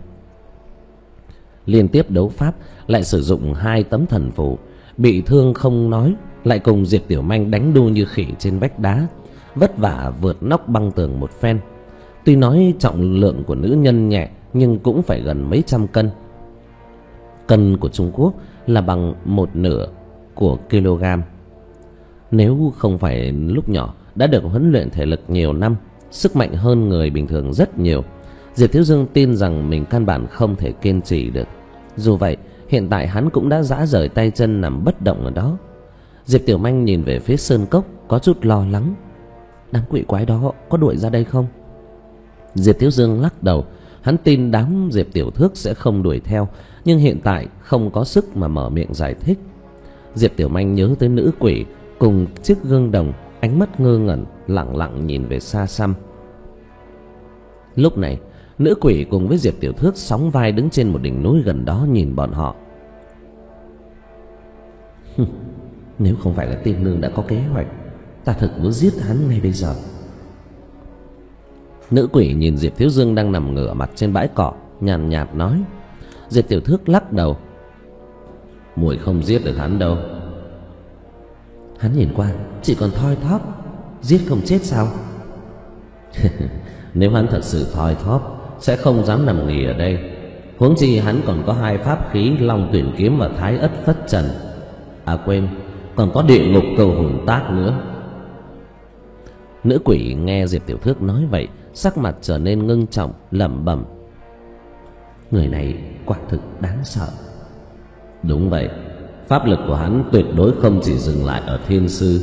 Liên tiếp đấu pháp, lại sử dụng hai tấm thần phù, bị thương không nói, lại cùng Diệp Tiểu Manh đánh đu như khỉ trên vách đá, vất vả vượt nóc băng tường một phen. Tuy nói trọng lượng của nữ nhân nhẹ nhưng cũng phải gần mấy trăm cân. Cân của Trung Quốc là bằng một nửa của kg. Nếu không phải lúc nhỏ đã được huấn luyện thể lực nhiều năm, sức mạnh hơn người bình thường rất nhiều, Diệp Thiếu Dương tin rằng mình căn bản không thể kiên trì được. Dù vậy, hiện tại hắn cũng đã rã rời tay chân nằm bất động ở đó. Diệp Tiểu Manh nhìn về phía sơn cốc có chút lo lắng. Đám quỷ quái đó có đuổi ra đây không? Diệp Thiếu Dương lắc đầu. Hắn tin đám Diệp Tiểu Thước sẽ không đuổi theo, nhưng hiện tại không có sức mà mở miệng giải thích. Diệp Tiểu Manh nhớ tới nữ quỷ cùng chiếc gương đồng, ánh mắt ngơ ngẩn lặng lặng nhìn về xa xăm. Lúc này, nữ quỷ cùng với Diệp Tiểu Thước sóng vai đứng trên một đỉnh núi gần đó nhìn bọn họ. Nếu không phải là tiên nương đã có kế hoạch, ta thật muốn giết hắn ngay bây giờ. Nữ quỷ nhìn Diệp Thiếu Dương đang nằm ngửa mặt trên bãi cỏ, nhàn nhạt nói. Diệp Tiểu Thước lắc đầu. Muội không giết được hắn đâu. Hắn nhìn qua chỉ còn thoi thóp, giết không chết sao? Nếu hắn thật sự thoi thóp sẽ không dám nằm nghỉ ở đây. Huống chi hắn còn có hai pháp khí Long Tuyển Kiếm và Thái Ất Phất Trần. À quên, còn có Địa Ngục Cầu Hồn Tác nữa. Nữ quỷ nghe Diệp Tiểu Thước nói vậy, sắc mặt trở nên ngưng trọng, lẩm bẩm. Người này quả thực đáng sợ. Đúng vậy, pháp lực của hắn tuyệt đối không chỉ dừng lại ở thiên sư.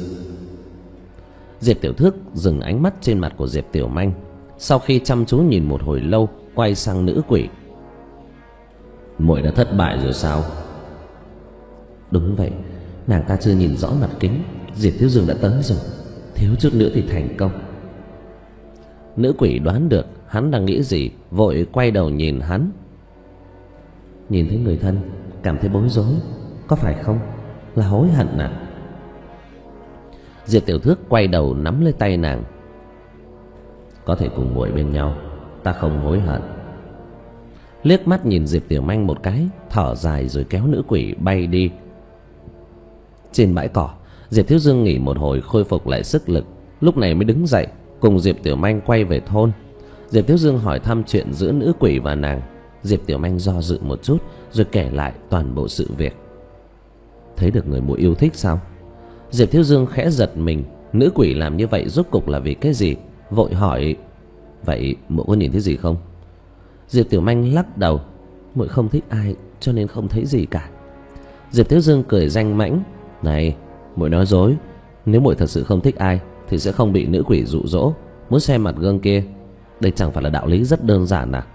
Diệp Tiểu Thước dừng ánh mắt trên mặt của Diệp Tiểu Manh, sau khi chăm chú nhìn một hồi lâu, quay sang nữ quỷ. Muội đã thất bại rồi sao? Đúng vậy, nàng ta chưa nhìn rõ mặt kính, Diệp Thiếu Dương đã tới rồi, thiếu chút nữa thì thành công. Nữ quỷ đoán được hắn đang nghĩ gì, vội quay đầu nhìn hắn. Nhìn thấy người thân cảm thấy bối rối, có phải không? Là hối hận à? Diệp Tiểu Thước quay đầu nắm lấy tay nàng. Có thể cùng muội bên nhau, ta không hối hận. Liếc mắt nhìn Diệp Tiểu Manh một cái, thở dài rồi kéo nữ quỷ bay đi. Trên bãi cỏ, Diệp Thiếu Dương nghỉ một hồi khôi phục lại sức lực, lúc này mới đứng dậy cùng Diệp Tiểu Manh quay về thôn. Diệp Thiếu Dương hỏi thăm chuyện giữa nữ quỷ và nàng. Diệp Tiểu Manh do dự một chút rồi kể lại toàn bộ sự việc. Thấy được người muội yêu thích sao? Diệp Thiếu Dương khẽ giật mình, nữ quỷ làm như vậy rốt cục là vì cái gì? Vội hỏi, vậy muội có nhìn thấy gì không? Diệp Tiểu Manh lắc đầu. Muội không thích ai cho nên không thấy gì cả. Diệp Thiếu Dương cười danh mãnh. Này, muội nói dối. Nếu muội thật sự không thích ai thì sẽ không bị nữ quỷ dụ dỗ muốn xem mặt gương kia. Đây chẳng phải là đạo lý rất đơn giản à?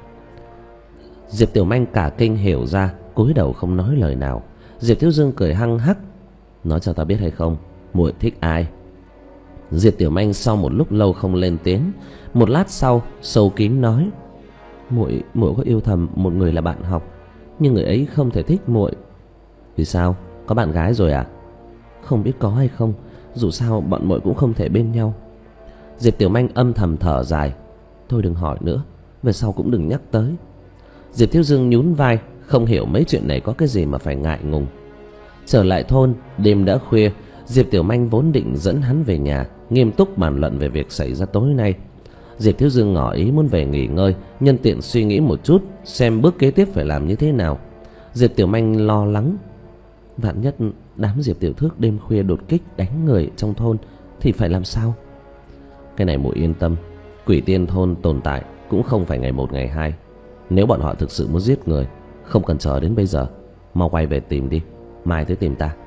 Diệp Tiểu Manh cả kinh hiểu ra, cúi đầu không nói lời nào. Diệp Thiếu Dương cười hăng hắc. Nói cho ta biết hay không, muội thích ai? Diệp Tiểu Manh sau một lúc lâu không lên tiếng, một lát sau sâu kín nói. Muội muội có yêu thầm một người là bạn học, nhưng người ấy không thể thích muội. Vì sao? Có bạn gái rồi à? Không biết có hay không, dù sao bọn muội cũng không thể bên nhau. Diệp Tiểu Manh âm thầm thở dài. Thôi đừng hỏi nữa, về sau cũng đừng nhắc tới. Diệp Thiếu Dương nhún vai, không hiểu mấy chuyện này có cái gì mà phải ngại ngùng. Trở lại thôn, đêm đã khuya. Diệp Tiểu Manh vốn định dẫn hắn về nhà, nghiêm túc bàn luận về việc xảy ra tối nay. Diệp Thiếu Dương ngỏ ý muốn về nghỉ ngơi, nhân tiện suy nghĩ một chút xem bước kế tiếp phải làm như thế nào. Diệp Tiểu Manh lo lắng, vạn nhất đám Diệp Tiểu Thước đêm khuya đột kích đánh người trong thôn thì phải làm sao? Cái này muội yên tâm, quỷ tiên thôn tồn tại cũng không phải ngày một ngày hai. Nếu bọn họ thực sự muốn giết người, không cần chờ đến bây giờ, mau quay về tìm đi, mai tới tìm ta.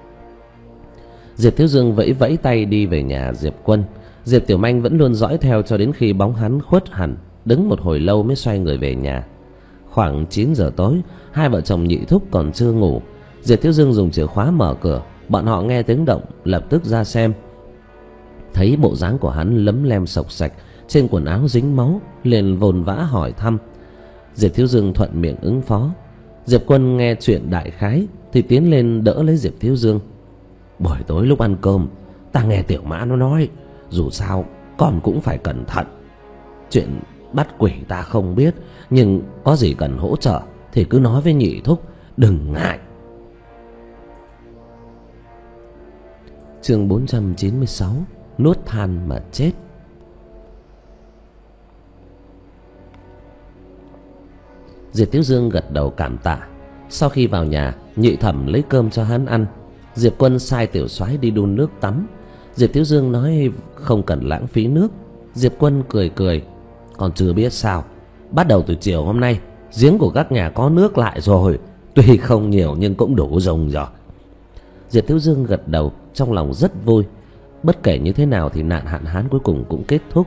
Diệp Thiếu Dương vẫy vẫy tay đi về nhà Diệp Quân. Diệp Tiểu Manh vẫn luôn dõi theo cho đến khi bóng hắn khuất hẳn, đứng một hồi lâu mới xoay người về nhà. Khoảng chín giờ tối, hai vợ chồng nhị thúc còn chưa ngủ. Diệp Thiếu Dương dùng chìa khóa mở cửa, bọn họ nghe tiếng động lập tức ra xem. Thấy bộ dáng của hắn lấm lem sộc sạch, trên quần áo dính máu, liền vồn vã hỏi thăm. Diệp Thiếu Dương thuận miệng ứng phó. Diệp Quân nghe chuyện đại khái thì tiến lên đỡ lấy Diệp Thiếu Dương. Buổi tối lúc ăn cơm, ta nghe Tiểu Mã nó nói, dù sao con cũng phải cẩn thận. Chuyện bắt quỷ ta không biết, nhưng có gì cần hỗ trợ thì cứ nói với nhị thúc, đừng ngại. Chương bốn trăm chín mươi sáu. Nuốt than mà chết. Diệp Thiếu Dương gật đầu cảm tạ. Sau khi vào nhà, Nhị Thẩm lấy cơm cho hắn ăn. Diệp Quân sai tiểu soái đi đun nước tắm. Diệp Thiếu Dương nói không cần lãng phí nước. Diệp Quân cười cười. Còn chưa biết sao, bắt đầu từ chiều hôm nay, giếng của các nhà có nước lại rồi. Tuy không nhiều nhưng cũng đủ dùng rồi. Diệp Thiếu Dương gật đầu, trong lòng rất vui. Bất kể như thế nào thì nạn hạn hán cuối cùng cũng kết thúc.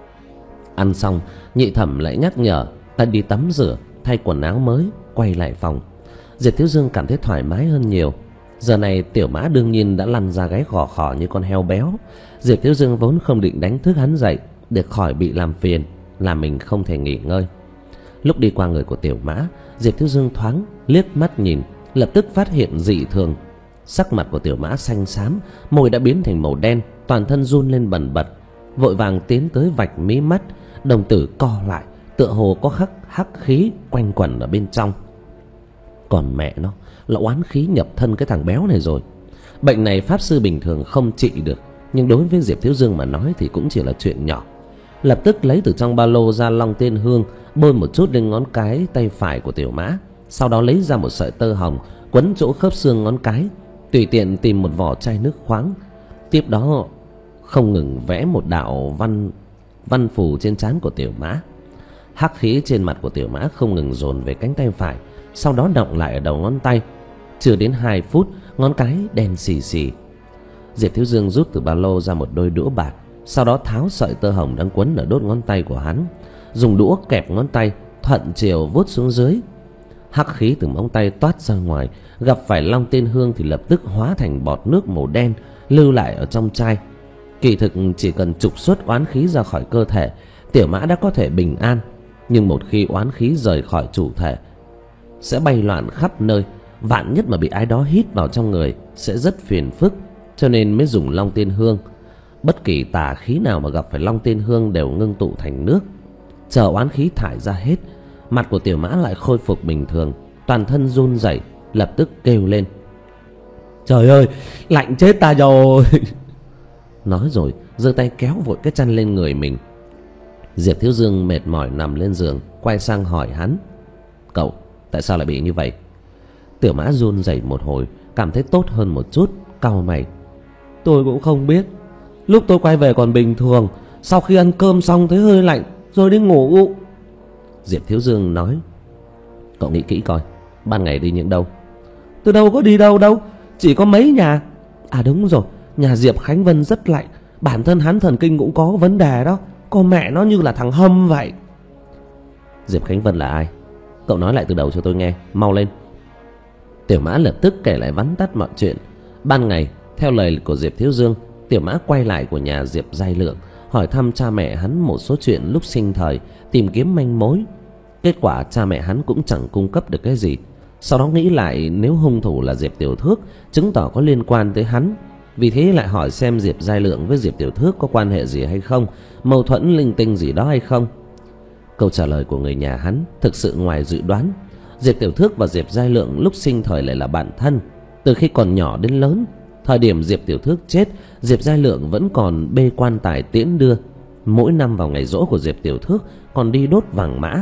Ăn xong, Nhị Thẩm lại nhắc nhở ta đi tắm rửa, thay quần áo mới, quay lại phòng. Diệp Thiếu Dương cảm thấy thoải mái hơn nhiều. Giờ này Tiểu Mã đương nhiên đã lăn ra gáy khò khò như con heo béo. Diệp Thiếu Dương vốn không định đánh thức hắn dậy để khỏi bị làm phiền, làm mình không thể nghỉ ngơi. Lúc đi qua người của Tiểu Mã, Diệp Thiếu Dương thoáng liếc mắt nhìn, lập tức phát hiện dị thường. Sắc mặt của Tiểu Mã xanh xám, môi đã biến thành màu đen, toàn thân run lên bần bật. Vội vàng tiến tới vạch mí mắt, đồng tử co lại, tựa hồ có khắc hắc khí quanh quẩn ở bên trong. Còn mẹ nó là oán khí nhập thân cái thằng béo này rồi. Bệnh này pháp sư bình thường không trị được, nhưng đối với Diệp Thiếu Dương mà nói thì cũng chỉ là chuyện nhỏ. Lập tức lấy từ trong ba lô ra long tiên hương, bôi một chút lên ngón cái tay phải của Tiểu Mã. Sau đó lấy ra một sợi tơ hồng quấn chỗ khớp xương ngón cái, tùy tiện tìm một vỏ chai nước khoáng. Tiếp đó không ngừng vẽ một đạo văn văn phù trên trán của Tiểu Mã. Hắc khí trên mặt của Tiểu Mã không ngừng dồn về cánh tay phải, sau đó đọng lại ở đầu ngón tay. Chưa đến hai phút, ngón cái đen xì xì. Diệp Thiếu Dương rút từ ba lô ra một đôi đũa bạc, sau đó tháo sợi tơ hồng đang quấn ở đốt ngón tay của hắn, dùng đũa kẹp ngón tay, thuận chiều vuốt xuống dưới. Hắc khí từ móng tay toát ra ngoài, gặp phải long tiên hương thì lập tức hóa thành bọt nước màu đen lưu lại ở trong chai. Kỳ thực chỉ cần trục xuất oán khí ra khỏi cơ thể, Tiểu Mã đã có thể bình an. Nhưng một khi oán khí rời khỏi chủ thể sẽ bay loạn khắp nơi, vạn nhất mà bị ai đó hít vào trong người sẽ rất phiền phức, cho nên mới dùng long tiên hương. Bất kỳ tà khí nào mà gặp phải long tiên hương đều ngưng tụ thành nước. Chờ oán khí thải ra hết, mặt của Tiểu Mã lại khôi phục bình thường, toàn thân run rẩy, lập tức kêu lên: Trời ơi, lạnh chết ta rồi. Nói rồi giơ tay kéo vội cái chăn lên người mình. Diệp Thiếu Dương mệt mỏi nằm lên giường, quay sang hỏi hắn: Cậu tại sao lại bị như vậy? Tiểu Mã run rẩy một hồi, cảm thấy tốt hơn một chút, cau mày: Tôi cũng không biết. Lúc tôi quay về còn bình thường, sau khi ăn cơm xong thấy hơi lạnh rồi đi ngủ. Diệp Thiếu Dương nói: Cậu nghĩ kỹ coi, ban ngày đi những đâu? Tôi đâu có đi đâu đâu, chỉ có mấy nhà. À đúng rồi, nhà Diệp Khánh Vân rất lạnh, bản thân hắn thần kinh cũng có vấn đề đó. Con mẹ nó như là thằng Hâm vậy. Diệp Khánh Vân là ai? Cậu nói lại từ đầu cho tôi nghe, mau lên. Tiểu Mã lập tức kể lại vắn tắt mọi chuyện. Ban ngày, theo lời của Diệp Thiếu Dương, Tiểu Mã quay lại của nhà Diệp Giai Lượng, hỏi thăm cha mẹ hắn một số chuyện lúc sinh thời, tìm kiếm manh mối. Kết quả cha mẹ hắn cũng chẳng cung cấp được cái gì. Sau đó nghĩ lại nếu hung thủ là Diệp Tiểu Thước, chứng tỏ có liên quan tới hắn. Vì thế lại hỏi xem Diệp Giai Lượng với Diệp Tiểu Thước có quan hệ gì hay không, mâu thuẫn linh tinh gì đó hay không. Câu trả lời của người nhà hắn thực sự ngoài dự đoán. Diệp Tiểu Thước và Diệp Giai Lượng lúc sinh thời lại là bạn thân, từ khi còn nhỏ đến lớn. Thời điểm Diệp Tiểu Thước chết, Diệp Giai Lượng vẫn còn bê quan tài tiễn đưa. Mỗi năm vào ngày giỗ của Diệp Tiểu Thước còn đi đốt vàng mã.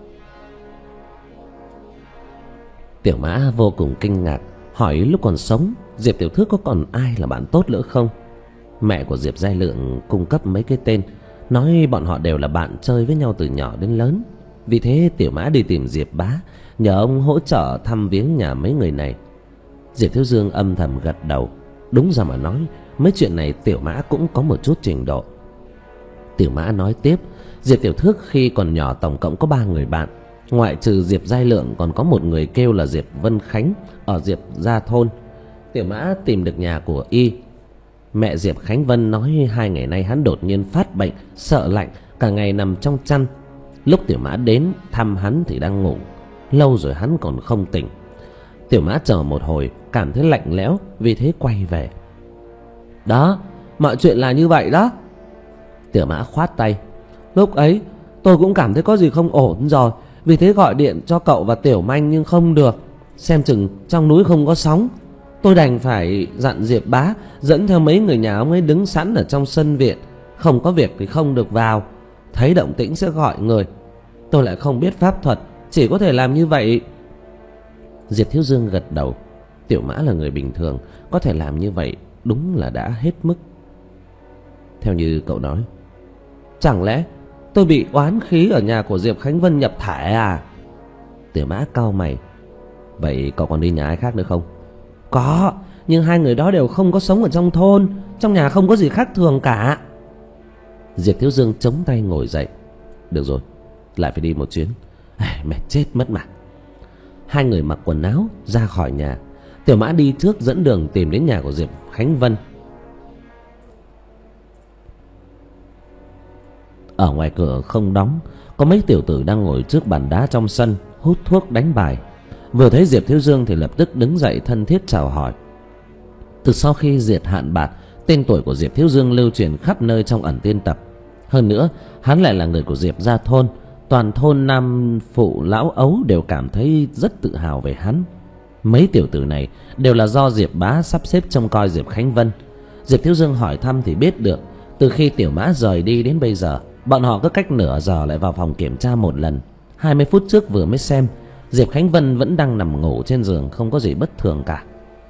Tiểu Mã vô cùng kinh ngạc, hỏi lúc còn sống Diệp Tiểu Thước có còn ai là bạn tốt nữa không. Mẹ của Diệp Giai Lượng cung cấp mấy cái tên, nói bọn họ đều là bạn chơi với nhau từ nhỏ đến lớn. Vì thế Tiểu Mã đi tìm Diệp Bá, nhờ ông hỗ trợ thăm viếng nhà mấy người này. Diệp Thiếu Dương âm thầm gật đầu. Đúng ra mà nói, mấy chuyện này Tiểu Mã cũng có một chút trình độ. Tiểu Mã nói tiếp, Diệp Tiểu Thước khi còn nhỏ tổng cộng có ba người bạn. Ngoại trừ Diệp Giai Lượng còn có một người kêu là Diệp Vân Khánh ở Diệp Gia Thôn. Tiểu Mã tìm được nhà của y. Mẹ Diệp Khánh Vân nói hai ngày nay hắn đột nhiên phát bệnh, sợ lạnh, cả ngày nằm trong chăn. Lúc Tiểu Mã đến thăm hắn thì đang ngủ, lâu rồi hắn còn không tỉnh. Tiểu Mã chờ một hồi, cảm thấy lạnh lẽo, vì thế quay về. Đó, mọi chuyện là như vậy đó. Tiểu Mã khoát tay. Lúc ấy tôi cũng cảm thấy có gì không ổn rồi, vì thế gọi điện cho cậu và Tiểu Manh nhưng không được. Xem chừng trong núi không có sóng. Tôi đành phải dặn Diệp bá dẫn theo mấy người nhà ông ấy đứng sẵn ở trong sân viện, không có việc thì không được vào, thấy động tĩnh sẽ gọi người. Tôi lại không biết pháp thuật, chỉ có thể làm như vậy. Diệp Thiếu Dương gật đầu. Tiểu Mã là người bình thường, có thể làm như vậy đúng là đã hết mức. Theo như cậu nói, chẳng lẽ tôi bị oán khí ở nhà của Diệp Khánh Vân nhập thể à? Tiểu Mã cau mày. Vậy cậu còn đi nhà ai khác nữa không? Có, nhưng hai người đó đều không có sống ở trong thôn, trong nhà không có gì khác thường cả. Diệp Thiếu Dương chống tay ngồi dậy. Được rồi, lại phải đi một chuyến. À, mệt chết mất mà. Hai người mặc quần áo ra khỏi nhà. Tiểu Mã đi trước dẫn đường tìm đến nhà của Diệp Khánh Vân. Ở ngoài cửa không đóng, có mấy tiểu tử đang ngồi trước bàn đá trong sân hút thuốc đánh bài. Vừa thấy Diệp Thiếu Dương thì lập tức đứng dậy thân thiết chào hỏi. Từ sau khi diệt Hạn Bạt, tên tuổi của Diệp Thiếu Dương lưu truyền khắp nơi trong ẩn tiên tập. Hơn nữa, hắn lại là người của Diệp gia thôn. Toàn thôn nam phụ lão ấu đều cảm thấy rất tự hào về hắn. Mấy tiểu tử này đều là do Diệp bá sắp xếp trông coi Diệp Khánh Vân. Diệp Thiếu Dương hỏi thăm thì biết được, từ khi Tiểu Mã rời đi đến bây giờ, bọn họ cứ cách nửa giờ lại vào phòng kiểm tra một lần. Hai mươi phút trước vừa mới xem, Diệp Khánh Vân vẫn đang nằm ngủ trên giường, không có gì bất thường cả.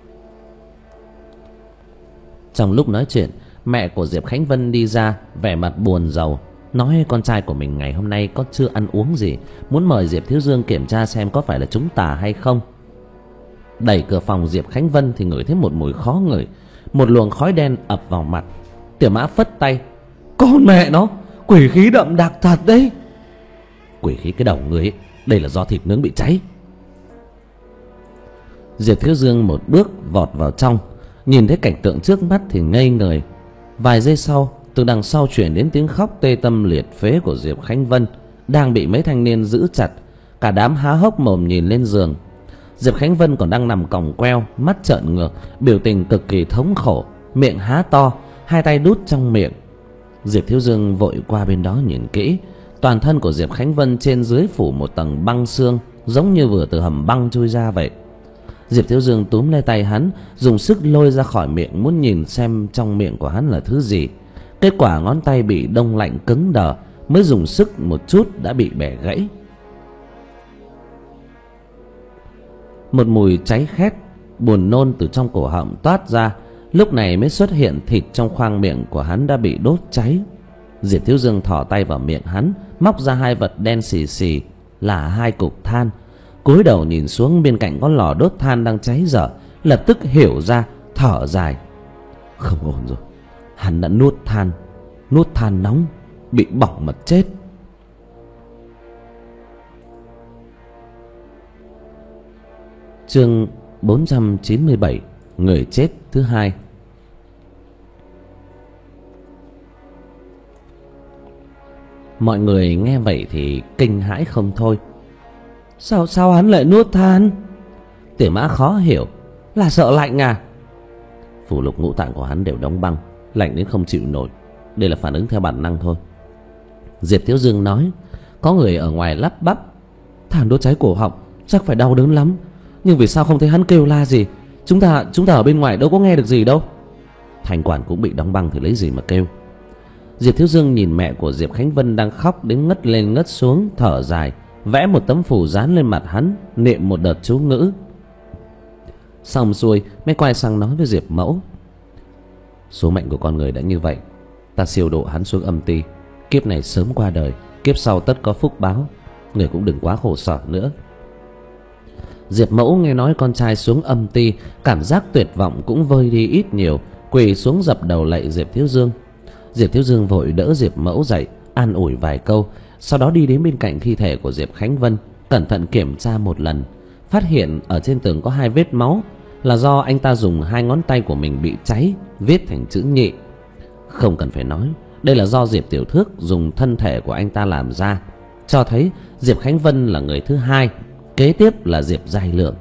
Trong lúc nói chuyện, mẹ của Diệp Khánh Vân đi ra, vẻ mặt buồn rầu, nói con trai của mình ngày hôm nay có chưa ăn uống gì, muốn mời Diệp Thiếu Dương kiểm tra xem có phải là trúng tà hay không. Đẩy cửa phòng Diệp Khánh Vân thì ngửi thấy một mùi khó ngửi, một luồng khói đen ập vào mặt. Tiểu Mã phất tay. Con mẹ nó, quỷ khí đậm đặc thật đấy. Quỷ khí cái đầu người ấy, đây là do thịt nướng bị cháy. Diệp Thiếu Dương một bước vọt vào trong, nhìn thấy cảnh tượng trước mắt thì ngây người. Vài giây sau, từ đằng sau chuyển đến tiếng khóc tê tâm liệt phế của Diệp Khánh Vân, đang bị mấy thanh niên giữ chặt. Cả đám há hốc mồm nhìn lên giường. Diệp Khánh Vân còn đang nằm còng queo, mắt trợn ngược, biểu tình cực kỳ thống khổ, miệng há to, hai tay đút trong miệng. Diệp Thiếu Dương vội qua bên đó nhìn kỹ. Toàn thân của Diệp Khánh Vân trên dưới phủ một tầng băng xương, giống như vừa từ hầm băng chui ra vậy. Diệp Thiếu Dương túm lấy tay hắn, dùng sức lôi ra khỏi miệng, muốn nhìn xem trong miệng của hắn là thứ gì. Kết quả ngón tay bị đông lạnh cứng đờ, mới dùng sức một chút đã bị bẻ gãy. Một mùi cháy khét buồn nôn từ trong cổ họng toát ra. Lúc này mới xuất hiện thịt trong khoang miệng của hắn đã bị đốt cháy. Diệp Thiếu Dương thò tay vào miệng hắn, móc ra hai vật đen xì xì là hai cục than. Cúi đầu nhìn xuống bên cạnh có lò đốt than đang cháy dở, lập tức hiểu ra, thở dài. Không ổn rồi, hắn đã nuốt than, nuốt than nóng, bị bỏng mất chết. Chương bốn trăm chín mươi bảy, người chết thứ hai. Mọi người nghe vậy thì kinh hãi không thôi. Sao sao hắn lại nuốt than? Tiểu Mã khó hiểu. Là sợ lạnh à? Phủ lục ngũ tạng của hắn đều đóng băng, lạnh đến không chịu nổi. Đây là phản ứng theo bản năng thôi. Diệp Thiếu Dương nói. Có người ở ngoài lắp bắp. Than đốt cháy cổ họng, chắc phải đau đớn lắm. Nhưng vì sao không thấy hắn kêu la gì? Chúng ta chúng ta ở bên ngoài đâu có nghe được gì đâu. Thành quản cũng bị đóng băng thì lấy gì mà kêu. Diệp Thiếu Dương nhìn mẹ của Diệp Khánh Vân đang khóc đến ngất lên ngất xuống, thở dài, vẽ một tấm phù dán lên mặt hắn, niệm một đợt chú ngữ. Xong xuôi mới quay sang nói với Diệp Mẫu. Số mệnh của con người đã như vậy, ta siêu độ hắn xuống âm ti. Kiếp này sớm qua đời, kiếp sau tất có phúc báo. Người cũng đừng quá khổ sở nữa. Diệp Mẫu nghe nói con trai xuống âm ti, cảm giác tuyệt vọng cũng vơi đi ít nhiều, quỳ xuống dập đầu lạy Diệp Thiếu Dương. Diệp Thiếu Dương vội đỡ Diệp Mẫu dậy, an ủi vài câu, sau đó đi đến bên cạnh thi thể của Diệp Khánh Vân, cẩn thận kiểm tra một lần, phát hiện ở trên tường có hai vết máu, là do anh ta dùng hai ngón tay của mình bị cháy, viết thành chữ nhị. Không cần phải nói, đây là do Diệp Tiểu Thước dùng thân thể của anh ta làm ra, cho thấy Diệp Khánh Vân là người thứ hai, kế tiếp là Diệp Giai Lượng.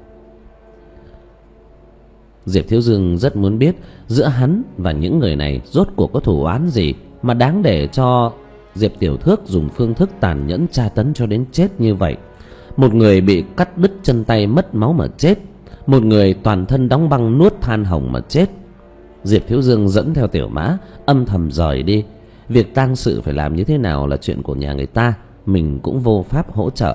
Diệp Thiếu Dương rất muốn biết giữa hắn và những người này rốt cuộc có thù oán gì mà đáng để cho Diệp Tiểu Thước dùng phương thức tàn nhẫn tra tấn cho đến chết như vậy. Một người bị cắt đứt chân tay mất máu mà chết, một người toàn thân đóng băng nuốt than hồng mà chết. Diệp Thiếu Dương dẫn theo Tiểu Mã âm thầm rời đi. Việc tang sự phải làm như thế nào là chuyện của nhà người ta, mình cũng vô pháp hỗ trợ.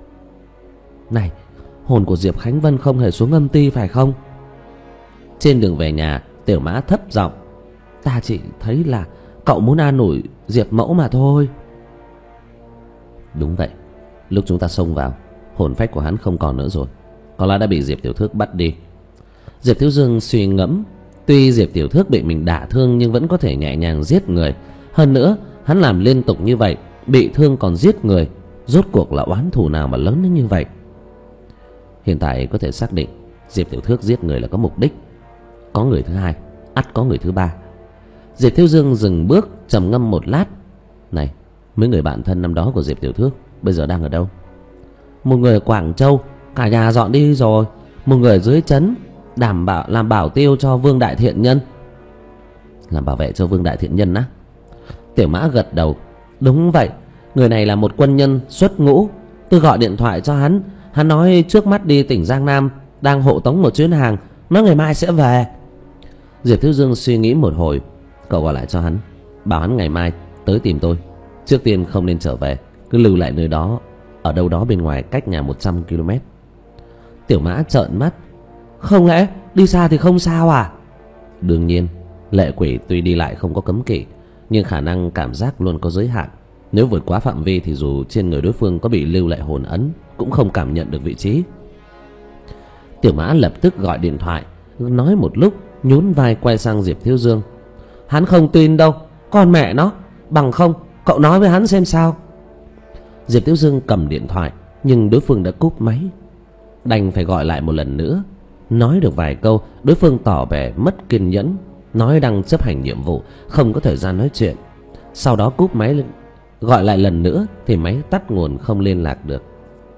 Này, hồn của Diệp Khánh Vân không hề xuống âm ty phải không? Trên đường về nhà, Tiểu Mã thấp giọng: Ta chỉ thấy là cậu muốn an ủi Diệp mẫu mà thôi. Đúng vậy, lúc chúng ta xông vào, hồn phách của hắn không còn nữa rồi, có lẽ đã bị Diệp Tiểu Thước bắt đi. Diệp Thiếu Dương suy ngẫm, tuy Diệp Tiểu Thước bị mình đả thương nhưng vẫn có thể nhẹ nhàng giết người. Hơn nữa, hắn làm liên tục như vậy, bị thương còn giết người, rốt cuộc là oán thù nào mà lớn đến như vậy? Hiện tại có thể xác định Diệp Tiểu Thước giết người là có mục đích. Có người thứ hai, ắt có người thứ ba. Diệp Thiếu Dương dừng bước trầm ngâm một lát. Này, mấy người bạn thân năm đó của Diệp Tiểu Thước bây giờ đang ở đâu? Một người ở Quảng Châu, cả nhà dọn đi rồi. Một người ở dưới trấn đảm bảo làm bảo tiêu cho Vương Đại Thiện Nhân. Làm bảo vệ cho Vương Đại Thiện Nhân á? Tiểu Mã gật đầu. Đúng vậy, người này là một quân nhân xuất ngũ. Tôi gọi điện thoại cho hắn, hắn nói trước mắt đi tỉnh Giang Nam, đang hộ tống một chuyến hàng, nói ngày mai sẽ về. Diệp Thiếu Dương suy nghĩ một hồi. Cậu gọi lại cho hắn, bảo hắn ngày mai tới tìm tôi. Trước tiên không nên trở về, cứ lưu lại nơi đó, ở đâu đó bên ngoài cách nhà một trăm ki lô mét. Tiểu Mã trợn mắt. Không lẽ đi xa thì không sao à? Đương nhiên, lệ quỷ tuy đi lại không có cấm kỵ, nhưng khả năng cảm giác luôn có giới hạn. Nếu vượt quá phạm vi thì dù trên người đối phương có bị lưu lại hồn ấn cũng không cảm nhận được vị trí. Tiểu Mã lập tức gọi điện thoại, nói một lúc, nhún vai quay sang Diệp Thiếu Dương. Hắn không tin đâu, con mẹ nó, bằng không cậu nói với hắn xem sao. Diệp Thiếu Dương cầm điện thoại, nhưng đối phương đã cúp máy. Đành phải gọi lại một lần nữa. Nói được vài câu, đối phương tỏ vẻ mất kiên nhẫn, nói đang chấp hành nhiệm vụ, không có thời gian nói chuyện. Sau đó cúp máy, gọi lại lần nữa thì máy tắt nguồn, không liên lạc được.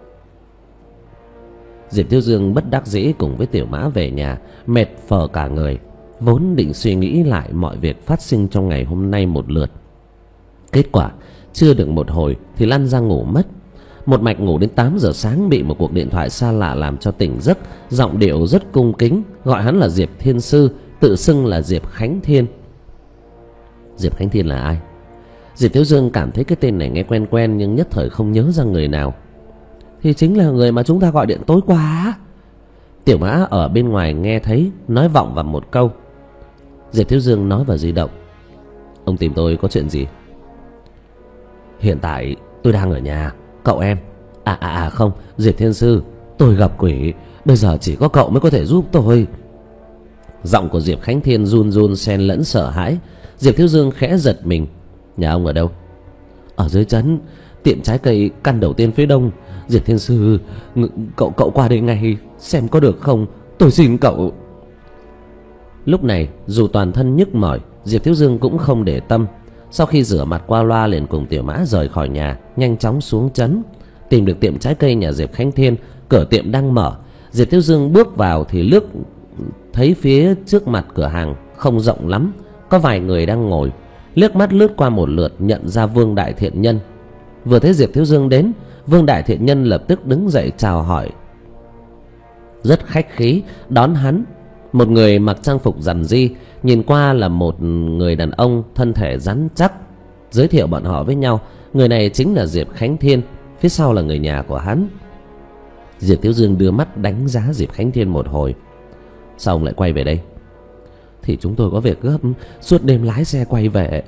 Diệp Thiếu Dương bất đắc dĩ cùng với Tiểu Mã về nhà, mệt phờ cả người. Vốn định suy nghĩ lại mọi việc phát sinh trong ngày hôm nay một lượt. Kết quả chưa được một hồi thì lăn ra ngủ mất. Một mạch ngủ đến tám giờ sáng, bị một cuộc điện thoại xa lạ làm cho tỉnh giấc. Giọng điệu rất cung kính, gọi hắn là Diệp Thiên Sư, tự xưng là Diệp Khánh Thiên. Diệp Khánh Thiên là ai? Diệp Thiếu Dương cảm thấy cái tên này nghe quen quen, nhưng nhất thời không nhớ ra người nào. Thì chính là người mà chúng ta gọi điện tối qua. Tiểu Mã ở bên ngoài nghe thấy, nói vọng vào một câu. Diệp Thiếu Dương nói vào di động. Ông tìm tôi có chuyện gì? Hiện tại tôi đang ở nhà. Cậu em. À à à không, Diệp Thiên Sư, tôi gặp quỷ, bây giờ chỉ có cậu mới có thể giúp tôi. Giọng của Diệp Khánh Thiên run run xen lẫn sợ hãi. Diệp Thiếu Dương khẽ giật mình. Nhà ông ở đâu? Ở dưới trấn, tiệm trái cây căn đầu tiên phía đông. Diệp Thiên Sư, cậu cậu qua đây ngay xem có được không, tôi xin cậu. Lúc này dù toàn thân nhức mỏi, Diệp Thiếu Dương cũng không để tâm. Sau khi rửa mặt qua loa, liền cùng Tiểu Mã rời khỏi nhà, nhanh chóng xuống trấn. Tìm được tiệm trái cây nhà Diệp Khánh Thiên, cửa tiệm đang mở. Diệp Thiếu Dương bước vào thì lướt thấy phía trước mặt cửa hàng không rộng lắm, có vài người đang ngồi. Liếc mắt lướt qua một lượt, nhận ra Vương Đại Thiện Nhân. Vừa thấy Diệp Thiếu Dương đến, Vương Đại Thiện Nhân lập tức đứng dậy chào hỏi, rất khách khí đón hắn. Một người mặc trang phục rằn ri, nhìn qua là một người đàn ông thân thể rắn chắc. Giới thiệu bọn họ với nhau, người này chính là Diệp Khánh Thiên, phía sau là người nhà của hắn. Diệp Thiếu Dương đưa mắt đánh giá Diệp Khánh Thiên một hồi. Sao ông lại quay về đây? Thì chúng tôi có việc gấp, suốt đêm lái xe quay về.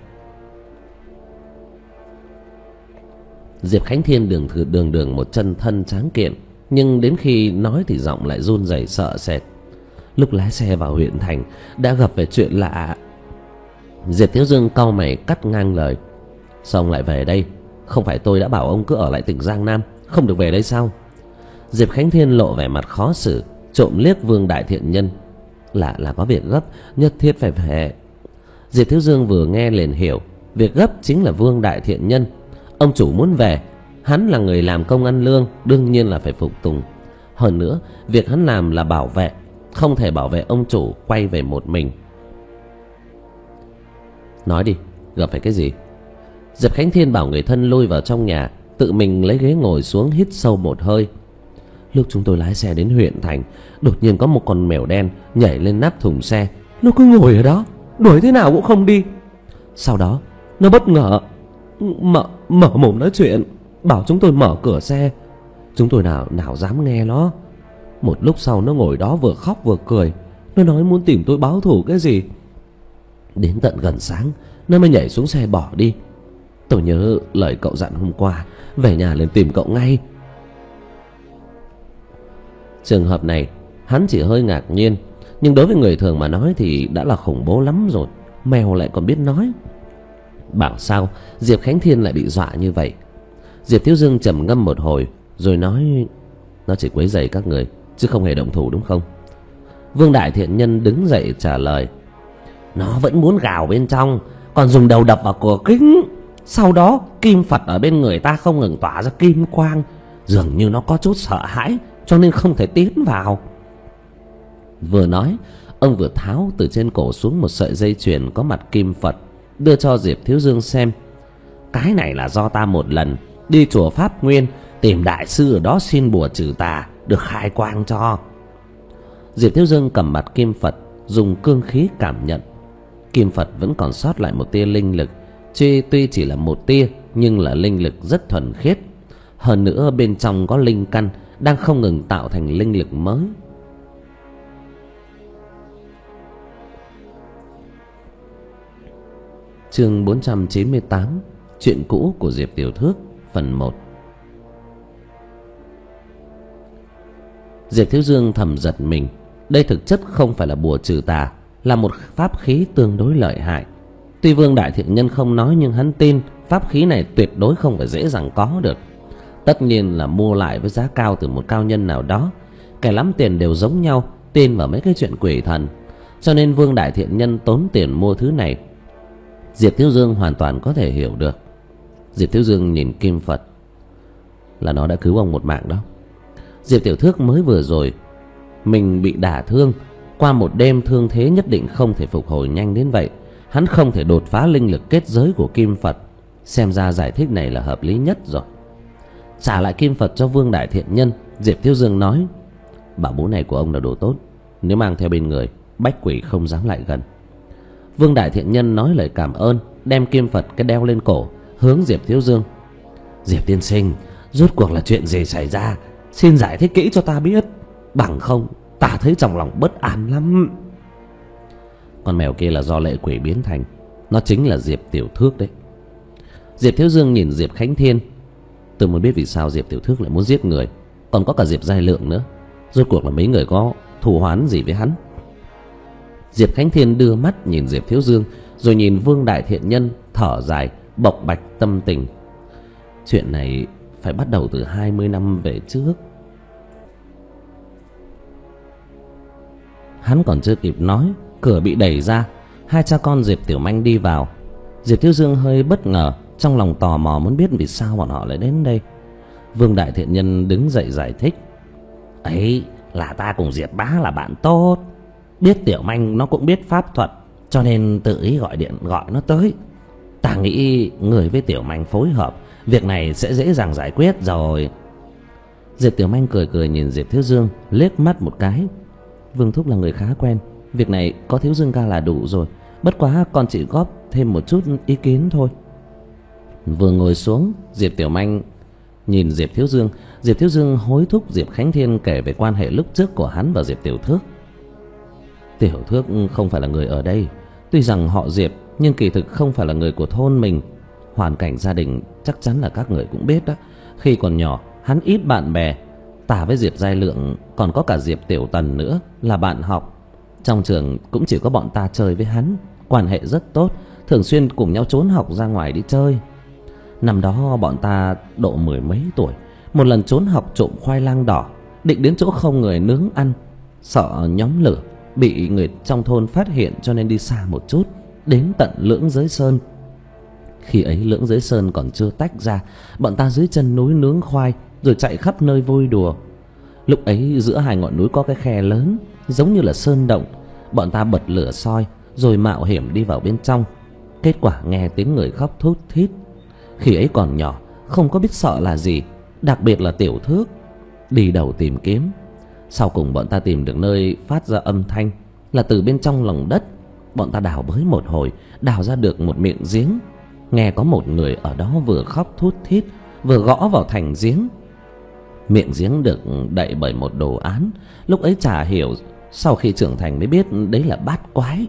Diệp Khánh Thiên đường thử đường đường một chân thân tráng kiện, nhưng đến khi nói thì giọng lại run rẩy sợ sệt. Lúc lái xe vào huyện thành đã gặp về chuyện lạ. Diệp Thiếu Dương cau mày cắt ngang lời. Sao ông lại về đây? Không phải tôi đã bảo ông cứ ở lại tỉnh Giang Nam, không được về đây sao? Diệp Khánh Thiên lộ vẻ mặt khó xử, trộm liếc Vương Đại Thiện Nhân. Là là có việc gấp, nhất thiết phải về. Diệp Thiếu Dương vừa nghe liền hiểu, việc gấp chính là Vương Đại Thiện Nhân. Ông chủ muốn về, hắn là người làm công ăn lương, đương nhiên là phải phục tùng. Hơn nữa, việc hắn làm là bảo vệ, không thể bảo vệ ông chủ quay về một mình. Nói đi, gặp phải cái gì? Diệp Khánh Thiên bảo người thân lui vào trong nhà, tự mình lấy ghế ngồi xuống hít sâu một hơi. Lúc chúng tôi lái xe đến huyện thành, đột nhiên có một con mèo đen nhảy lên nắp thùng xe. Nó cứ ngồi ở đó, đuổi thế nào cũng không đi. Sau đó nó bất ngờ mở, mở mồm nói chuyện, bảo chúng tôi mở cửa xe. Chúng tôi nào nào dám nghe nó. Một lúc sau nó ngồi đó vừa khóc vừa cười. Nó nói muốn tìm tôi báo thù cái gì. Đến tận gần sáng nó mới nhảy xuống xe bỏ đi. Tôi nhớ lời cậu dặn hôm qua, về nhà lên tìm cậu ngay. Trường hợp này hắn chỉ hơi ngạc nhiên, nhưng đối với người thường mà nói thì đã là khủng bố lắm rồi. Mèo lại còn biết nói. Bảo sao Diệp Khánh Thiên lại bị dọa như vậy? Diệp Thiếu Dương trầm ngâm một hồi rồi nói: nó chỉ quấy rầy các người chứ không hề động thủ, đúng không? Vương Đại Thiện Nhân đứng dậy trả lời: nó vẫn muốn gào bên trong, còn dùng đầu đập vào cửa kính. Sau đó kim Phật ở bên người ta không ngừng tỏa ra kim quang, dường như nó có chút sợ hãi cho nên không thể tiến vào. Vừa nói, ông vừa tháo từ trên cổ xuống một sợi dây chuyền có mặt kim Phật, đưa cho Diệp Thiếu Dương xem. Cái này là do ta một lần đi chùa Pháp Nguyên tìm đại sư ở đó xin bùa trừ tà, được khai quang cho. Diệp Thiếu Dương cầm mặt kim Phật, dùng cương khí cảm nhận. Kim Phật vẫn còn sót lại một tia linh lực, tuy tuy chỉ là một tia nhưng là linh lực rất thuần khiết. Hơn nữa bên trong có linh căn đang không ngừng tạo thành linh lực mới. Chương bốn trăm chín mươi tám, chuyện cũ của Diệp Tiểu Thước, phần một. Diệp Thiếu Dương thầm giật mình. Đây thực chất không phải là bùa trừ tà, là một pháp khí tương đối lợi hại. Tuy Vương Đại Thiện Nhân không nói, nhưng hắn tin pháp khí này tuyệt đối không phải dễ dàng có được. Tất nhiên là mua lại với giá cao từ một cao nhân nào đó. Kẻ lắm tiền đều giống nhau, tin vào mấy cái chuyện quỷ thần, cho nên Vương Đại Thiện Nhân tốn tiền mua thứ này. Diệp Thiếu Dương hoàn toàn có thể hiểu được. Diệp Thiếu Dương nhìn kim Phật, là nó đã cứu ông một mạng đó. Diệp Tiểu Thước mới vừa rồi mình bị đả thương, qua một đêm thương thế nhất định không thể phục hồi nhanh đến vậy. Hắn không thể đột phá linh lực kết giới của kim Phật. Xem ra giải thích này là hợp lý nhất rồi. Trả lại kim Phật cho Vương Đại Thiện Nhân, Diệp Thiếu Dương nói: bảo bối này của ông là đồ tốt, nếu mang theo bên người, bách quỷ không dám lại gần. Vương Đại Thiện Nhân nói lời cảm ơn, đem kim Phật cái đeo lên cổ, hướng Diệp Thiếu Dương: Diệp tiên sinh, rốt cuộc là chuyện gì xảy ra? Xin giải thích kỹ cho ta biết, bằng không ta thấy trong lòng bất an lắm. Con mèo kia là do lệ quỷ biến thành, nó chính là Diệp Tiểu Thước đấy. Diệp Thiếu Dương nhìn Diệp Khánh Thiên: tôi muốn biết vì sao Diệp Tiểu Thước lại muốn giết người, còn có cả Diệp Giai Lượng nữa. Rốt cuộc là mấy người có thù oán gì với hắn? Diệp Khánh Thiên đưa mắt nhìn Diệp Thiếu Dương, rồi nhìn Vương Đại Thiện Nhân, thở dài, bộc bạch tâm tình. Chuyện này phải bắt đầu từ hai mươi năm về trước. Hắn còn chưa kịp nói, cửa bị đẩy ra, hai cha con Diệp Tiểu Manh đi vào. Diệp Thiếu Dương hơi bất ngờ, trong lòng tò mò muốn biết vì sao bọn họ lại đến đây. Vương Đại Thiện Nhân đứng dậy giải thích: ấy là ta cùng Diệp bá là bạn tốt, biết Tiểu Manh nó cũng biết pháp thuật, cho nên tự ý gọi điện gọi nó tới. Ta nghĩ người với Tiểu Manh phối hợp, việc này sẽ dễ dàng giải quyết rồi. Diệp Tiểu Manh cười cười nhìn Diệp Thiếu Dương, liếc mắt một cái: Vương thúc là người khá quen, việc này có Thiếu Dương ca là đủ rồi, bất quá con chỉ góp thêm một chút ý kiến thôi. Vừa ngồi xuống, Diệp Tiểu Manh nhìn Diệp Thiếu Dương. Diệp Thiếu Dương hối thúc Diệp Khánh Thiên kể về quan hệ lúc trước của hắn và Diệp Tiểu Thước. Tiểu Thước không phải là người ở đây, tuy rằng họ Diệp nhưng kỳ thực không phải là người của thôn mình. Hoàn cảnh gia đình chắc chắn là các người cũng biết đó. Khi còn nhỏ hắn ít bạn bè, tả với Diệp Giai Lượng còn có cả Diệp Tiểu Tần nữa là bạn học. Trong trường cũng chỉ có bọn ta chơi với hắn, quan hệ rất tốt, thường xuyên cùng nhau trốn học ra ngoài đi chơi. Năm đó bọn ta độ mười mấy tuổi, một lần trốn học trộm khoai lang đỏ, định đến chỗ không người nướng ăn, sợ nhóm lửa bị người trong thôn phát hiện cho nên đi xa một chút, đến tận Lưỡng Giới Sơn. Khi ấy Lưỡng Giới Sơn còn chưa tách ra, bọn ta dưới chân núi nướng khoai rồi chạy khắp nơi vui đùa. Lúc ấy giữa hai ngọn núi có cái khe lớn giống như là sơn động, bọn ta bật lửa soi rồi mạo hiểm đi vào bên trong. Kết quả nghe tiếng người khóc thút thít. Khi ấy còn nhỏ, không có biết sợ là gì, đặc biệt là Tiểu Thước. đi đầu tìm kiếm. Sau cùng bọn ta tìm được nơi phát ra âm thanh, là từ bên trong lòng đất. Bọn ta đào bới một hồi, đào ra được một miệng giếng. Nghe có một người ở đó vừa khóc thút thít, vừa gõ vào thành giếng. Miệng giếng được đậy bởi một đồ án. Lúc ấy chả hiểu, sau khi trưởng thành mới biết đấy là bát quái.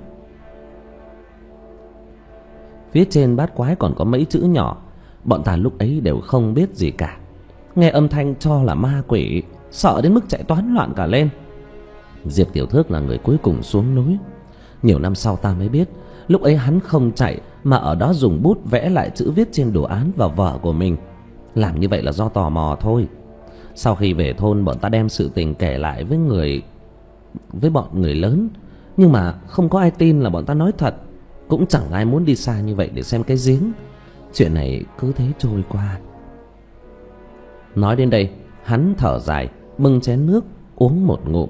Phía trên bát quái còn có mấy chữ nhỏ. Bọn ta lúc ấy đều không biết gì cả. Nghe âm thanh cho là ma quỷ, sợ đến mức chạy toán loạn cả lên. Diệp Tiểu Thước là người cuối cùng xuống núi. Nhiều năm sau ta mới biết, lúc ấy hắn không chạy mà ở đó dùng bút vẽ lại chữ viết trên đồ án vào vở của mình. Làm như vậy là do tò mò thôi. Sau khi về thôn, bọn ta đem sự tình kể lại với người với bọn người lớn, nhưng mà không có ai tin là bọn ta nói thật. Cũng chẳng ai muốn đi xa như vậy để xem cái giếng. Chuyện này cứ thế trôi qua. Nói đến đây, hắn thở dài, bưng chén nước uống một ngụm.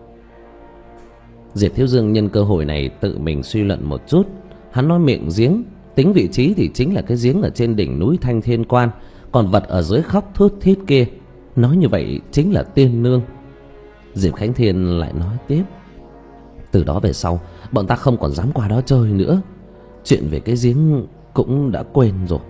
Diệp Thiếu Dương nhân cơ hội này tự mình suy luận một chút. Hắn nói miệng giếng, tính vị trí thì chính là cái giếng ở trên đỉnh núi Thanh Thiên Quan. Còn vật ở dưới khóc thút thít kia, nói như vậy chính là tiên nương. Diệp Khánh Thiên lại nói tiếp: từ đó về sau, bọn ta không còn dám qua đó chơi nữa. Chuyện về cái giếng cũng đã quên rồi.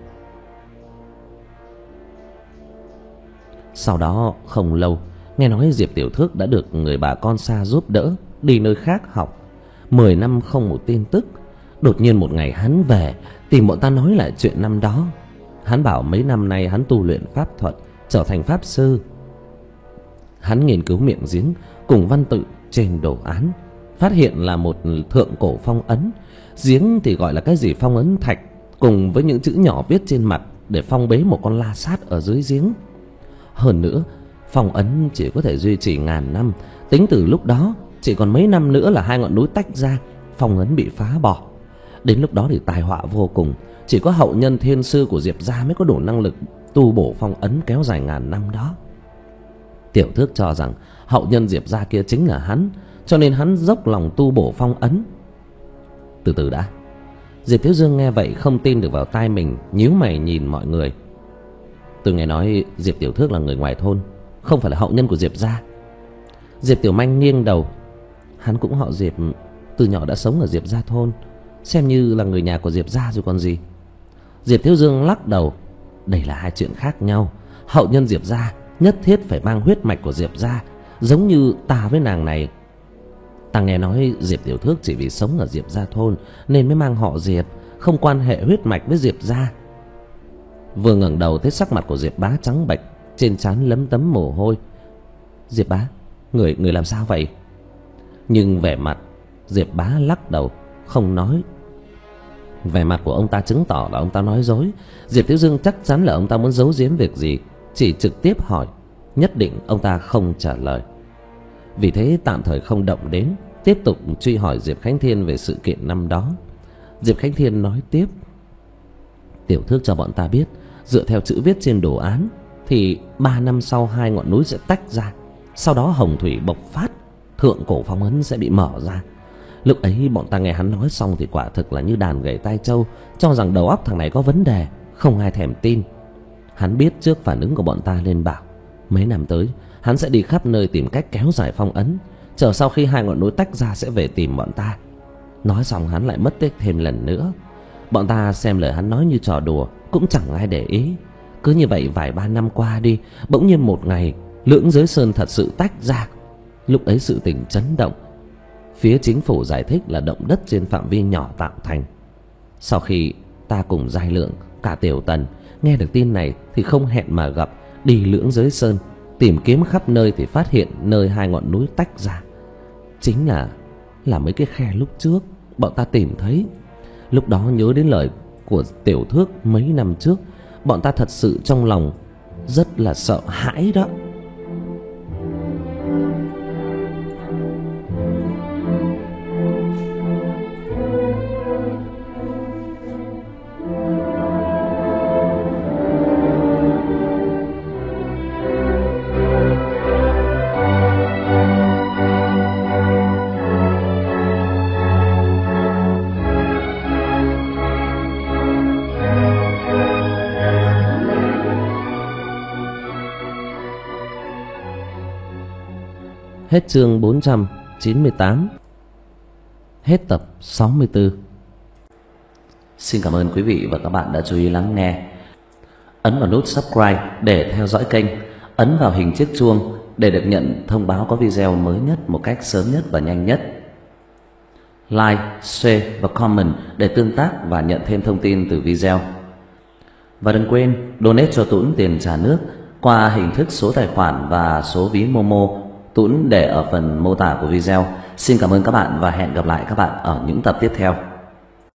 Sau đó không lâu, nghe nói Diệp Tiểu Thước đã được người bà con xa giúp đỡ, đi nơi khác học. Mười năm không một tin tức. Đột nhiên một ngày hắn về, tìm bọn ta nói lại chuyện năm đó. Hắn bảo mấy năm nay hắn tu luyện pháp thuật, trở thành pháp sư. Hắn nghiên cứu miệng giếng cùng văn tự trên đồ án, phát hiện là một thượng cổ phong ấn. Giếng thì gọi là cái gì phong ấn thạch, cùng với những chữ nhỏ viết trên mặt để phong bế một con la sát ở dưới giếng. Hơn nữa, phong ấn chỉ có thể duy trì ngàn năm. Tính từ lúc đó, chỉ còn mấy năm nữa là hai ngọn núi tách ra, phong ấn bị phá bỏ. Đến lúc đó thì tai họa vô cùng. Chỉ có hậu nhân thiên sư của Diệp gia mới có đủ năng lực tu bổ phong ấn kéo dài ngàn năm đó. Tiểu Thước cho rằng hậu nhân Diệp gia kia chính là hắn, cho nên hắn dốc lòng tu bổ phong ấn. Từ từ đã. Diệp Thiếu Dương nghe vậy không tin được vào tai mình, nhíu mày nhìn mọi người. Tôi nghe nói Diệp Tiểu Thước là người ngoài thôn, không phải là hậu nhân của Diệp gia. Diệp Tiểu Manh nghiêng đầu. Hắn cũng họ Diệp, từ nhỏ đã sống ở Diệp gia thôn, xem như là người nhà của Diệp gia rồi còn gì. Diệp Thiếu Dương lắc đầu. Đây là hai chuyện khác nhau. Hậu nhân Diệp gia nhất thiết phải mang huyết mạch của Diệp gia, giống như ta với nàng này. Ta nghe nói Diệp Tiểu Thước chỉ vì sống ở Diệp gia thôn nên mới mang họ Diệp, không quan hệ huyết mạch với Diệp gia. Vừa ngẩng đầu thấy sắc mặt của Diệp Bá trắng bệch, trên trán lấm tấm mồ hôi. Diệp Bá, người người làm sao vậy? Nhưng vẻ mặt Diệp Bá lắc đầu không nói. Vẻ mặt của ông ta chứng tỏ là ông ta nói dối. Diệp Thiếu Dương chắc chắn là ông ta muốn giấu giếm việc gì, chỉ trực tiếp hỏi. Nhất định ông ta không trả lời. Vì thế tạm thời không động đến, tiếp tục truy hỏi Diệp Khánh Thiên về sự kiện năm đó. Diệp Khánh Thiên nói tiếp: Tiểu Thước cho bọn ta biết, dựa theo chữ viết trên đồ án thì ba năm sau hai ngọn núi sẽ tách ra. Sau đó hồng thủy bộc phát, thượng cổ phong ấn sẽ bị mở ra. Lúc ấy bọn ta nghe hắn nói xong thì quả thực là như đàn gậy tai trâu, cho rằng đầu óc thằng này có vấn đề, không ai thèm tin. Hắn biết trước phản ứng của bọn ta nên bảo mấy năm tới hắn sẽ đi khắp nơi tìm cách kéo dài phong ấn, chờ sau khi hai ngọn núi tách ra sẽ về tìm bọn ta. Nói xong hắn lại mất tích thêm lần nữa. Bọn ta xem lời hắn nói như trò đùa, cũng chẳng ai để ý. Cứ như vậy vài ba năm qua đi, bỗng nhiên một ngày Lưỡng Giới Sơn thật sự tách ra. Lúc ấy sự tình chấn động. Phía chính phủ giải thích là động đất trên phạm vi nhỏ tạo thành. Sau khi ta cùng Giai Lượng, cả Tiểu Tần nghe được tin này thì không hẹn mà gặp, đi Lưỡng Giới Sơn tìm kiếm khắp nơi thì phát hiện nơi hai ngọn núi tách ra chính là là mấy cái khe lúc trước bọn ta tìm thấy. Lúc đó nhớ đến lời của Tiểu Thước mấy năm trước, bọn ta thật sự trong lòng rất là sợ hãi đó. Hết chương bốn trăm chín mươi tám. Hết tập sáu mươi tư. Xin cảm ơn quý vị và các bạn đã chú ý lắng nghe. Ấn vào nút subscribe để theo dõi kênh. Ấn vào hình chiếc chuông để được nhận thông báo có video mới nhất một cách sớm nhất và nhanh nhất. Like, share và comment để tương tác và nhận thêm thông tin từ video. Và đừng quên donate cho Tuấn tiền trả nước qua hình thức số tài khoản và số ví Momo. Tuấn để ở phần mô tả của video. Xin cảm ơn các bạn và hẹn gặp lại các bạn ở những tập tiếp theo.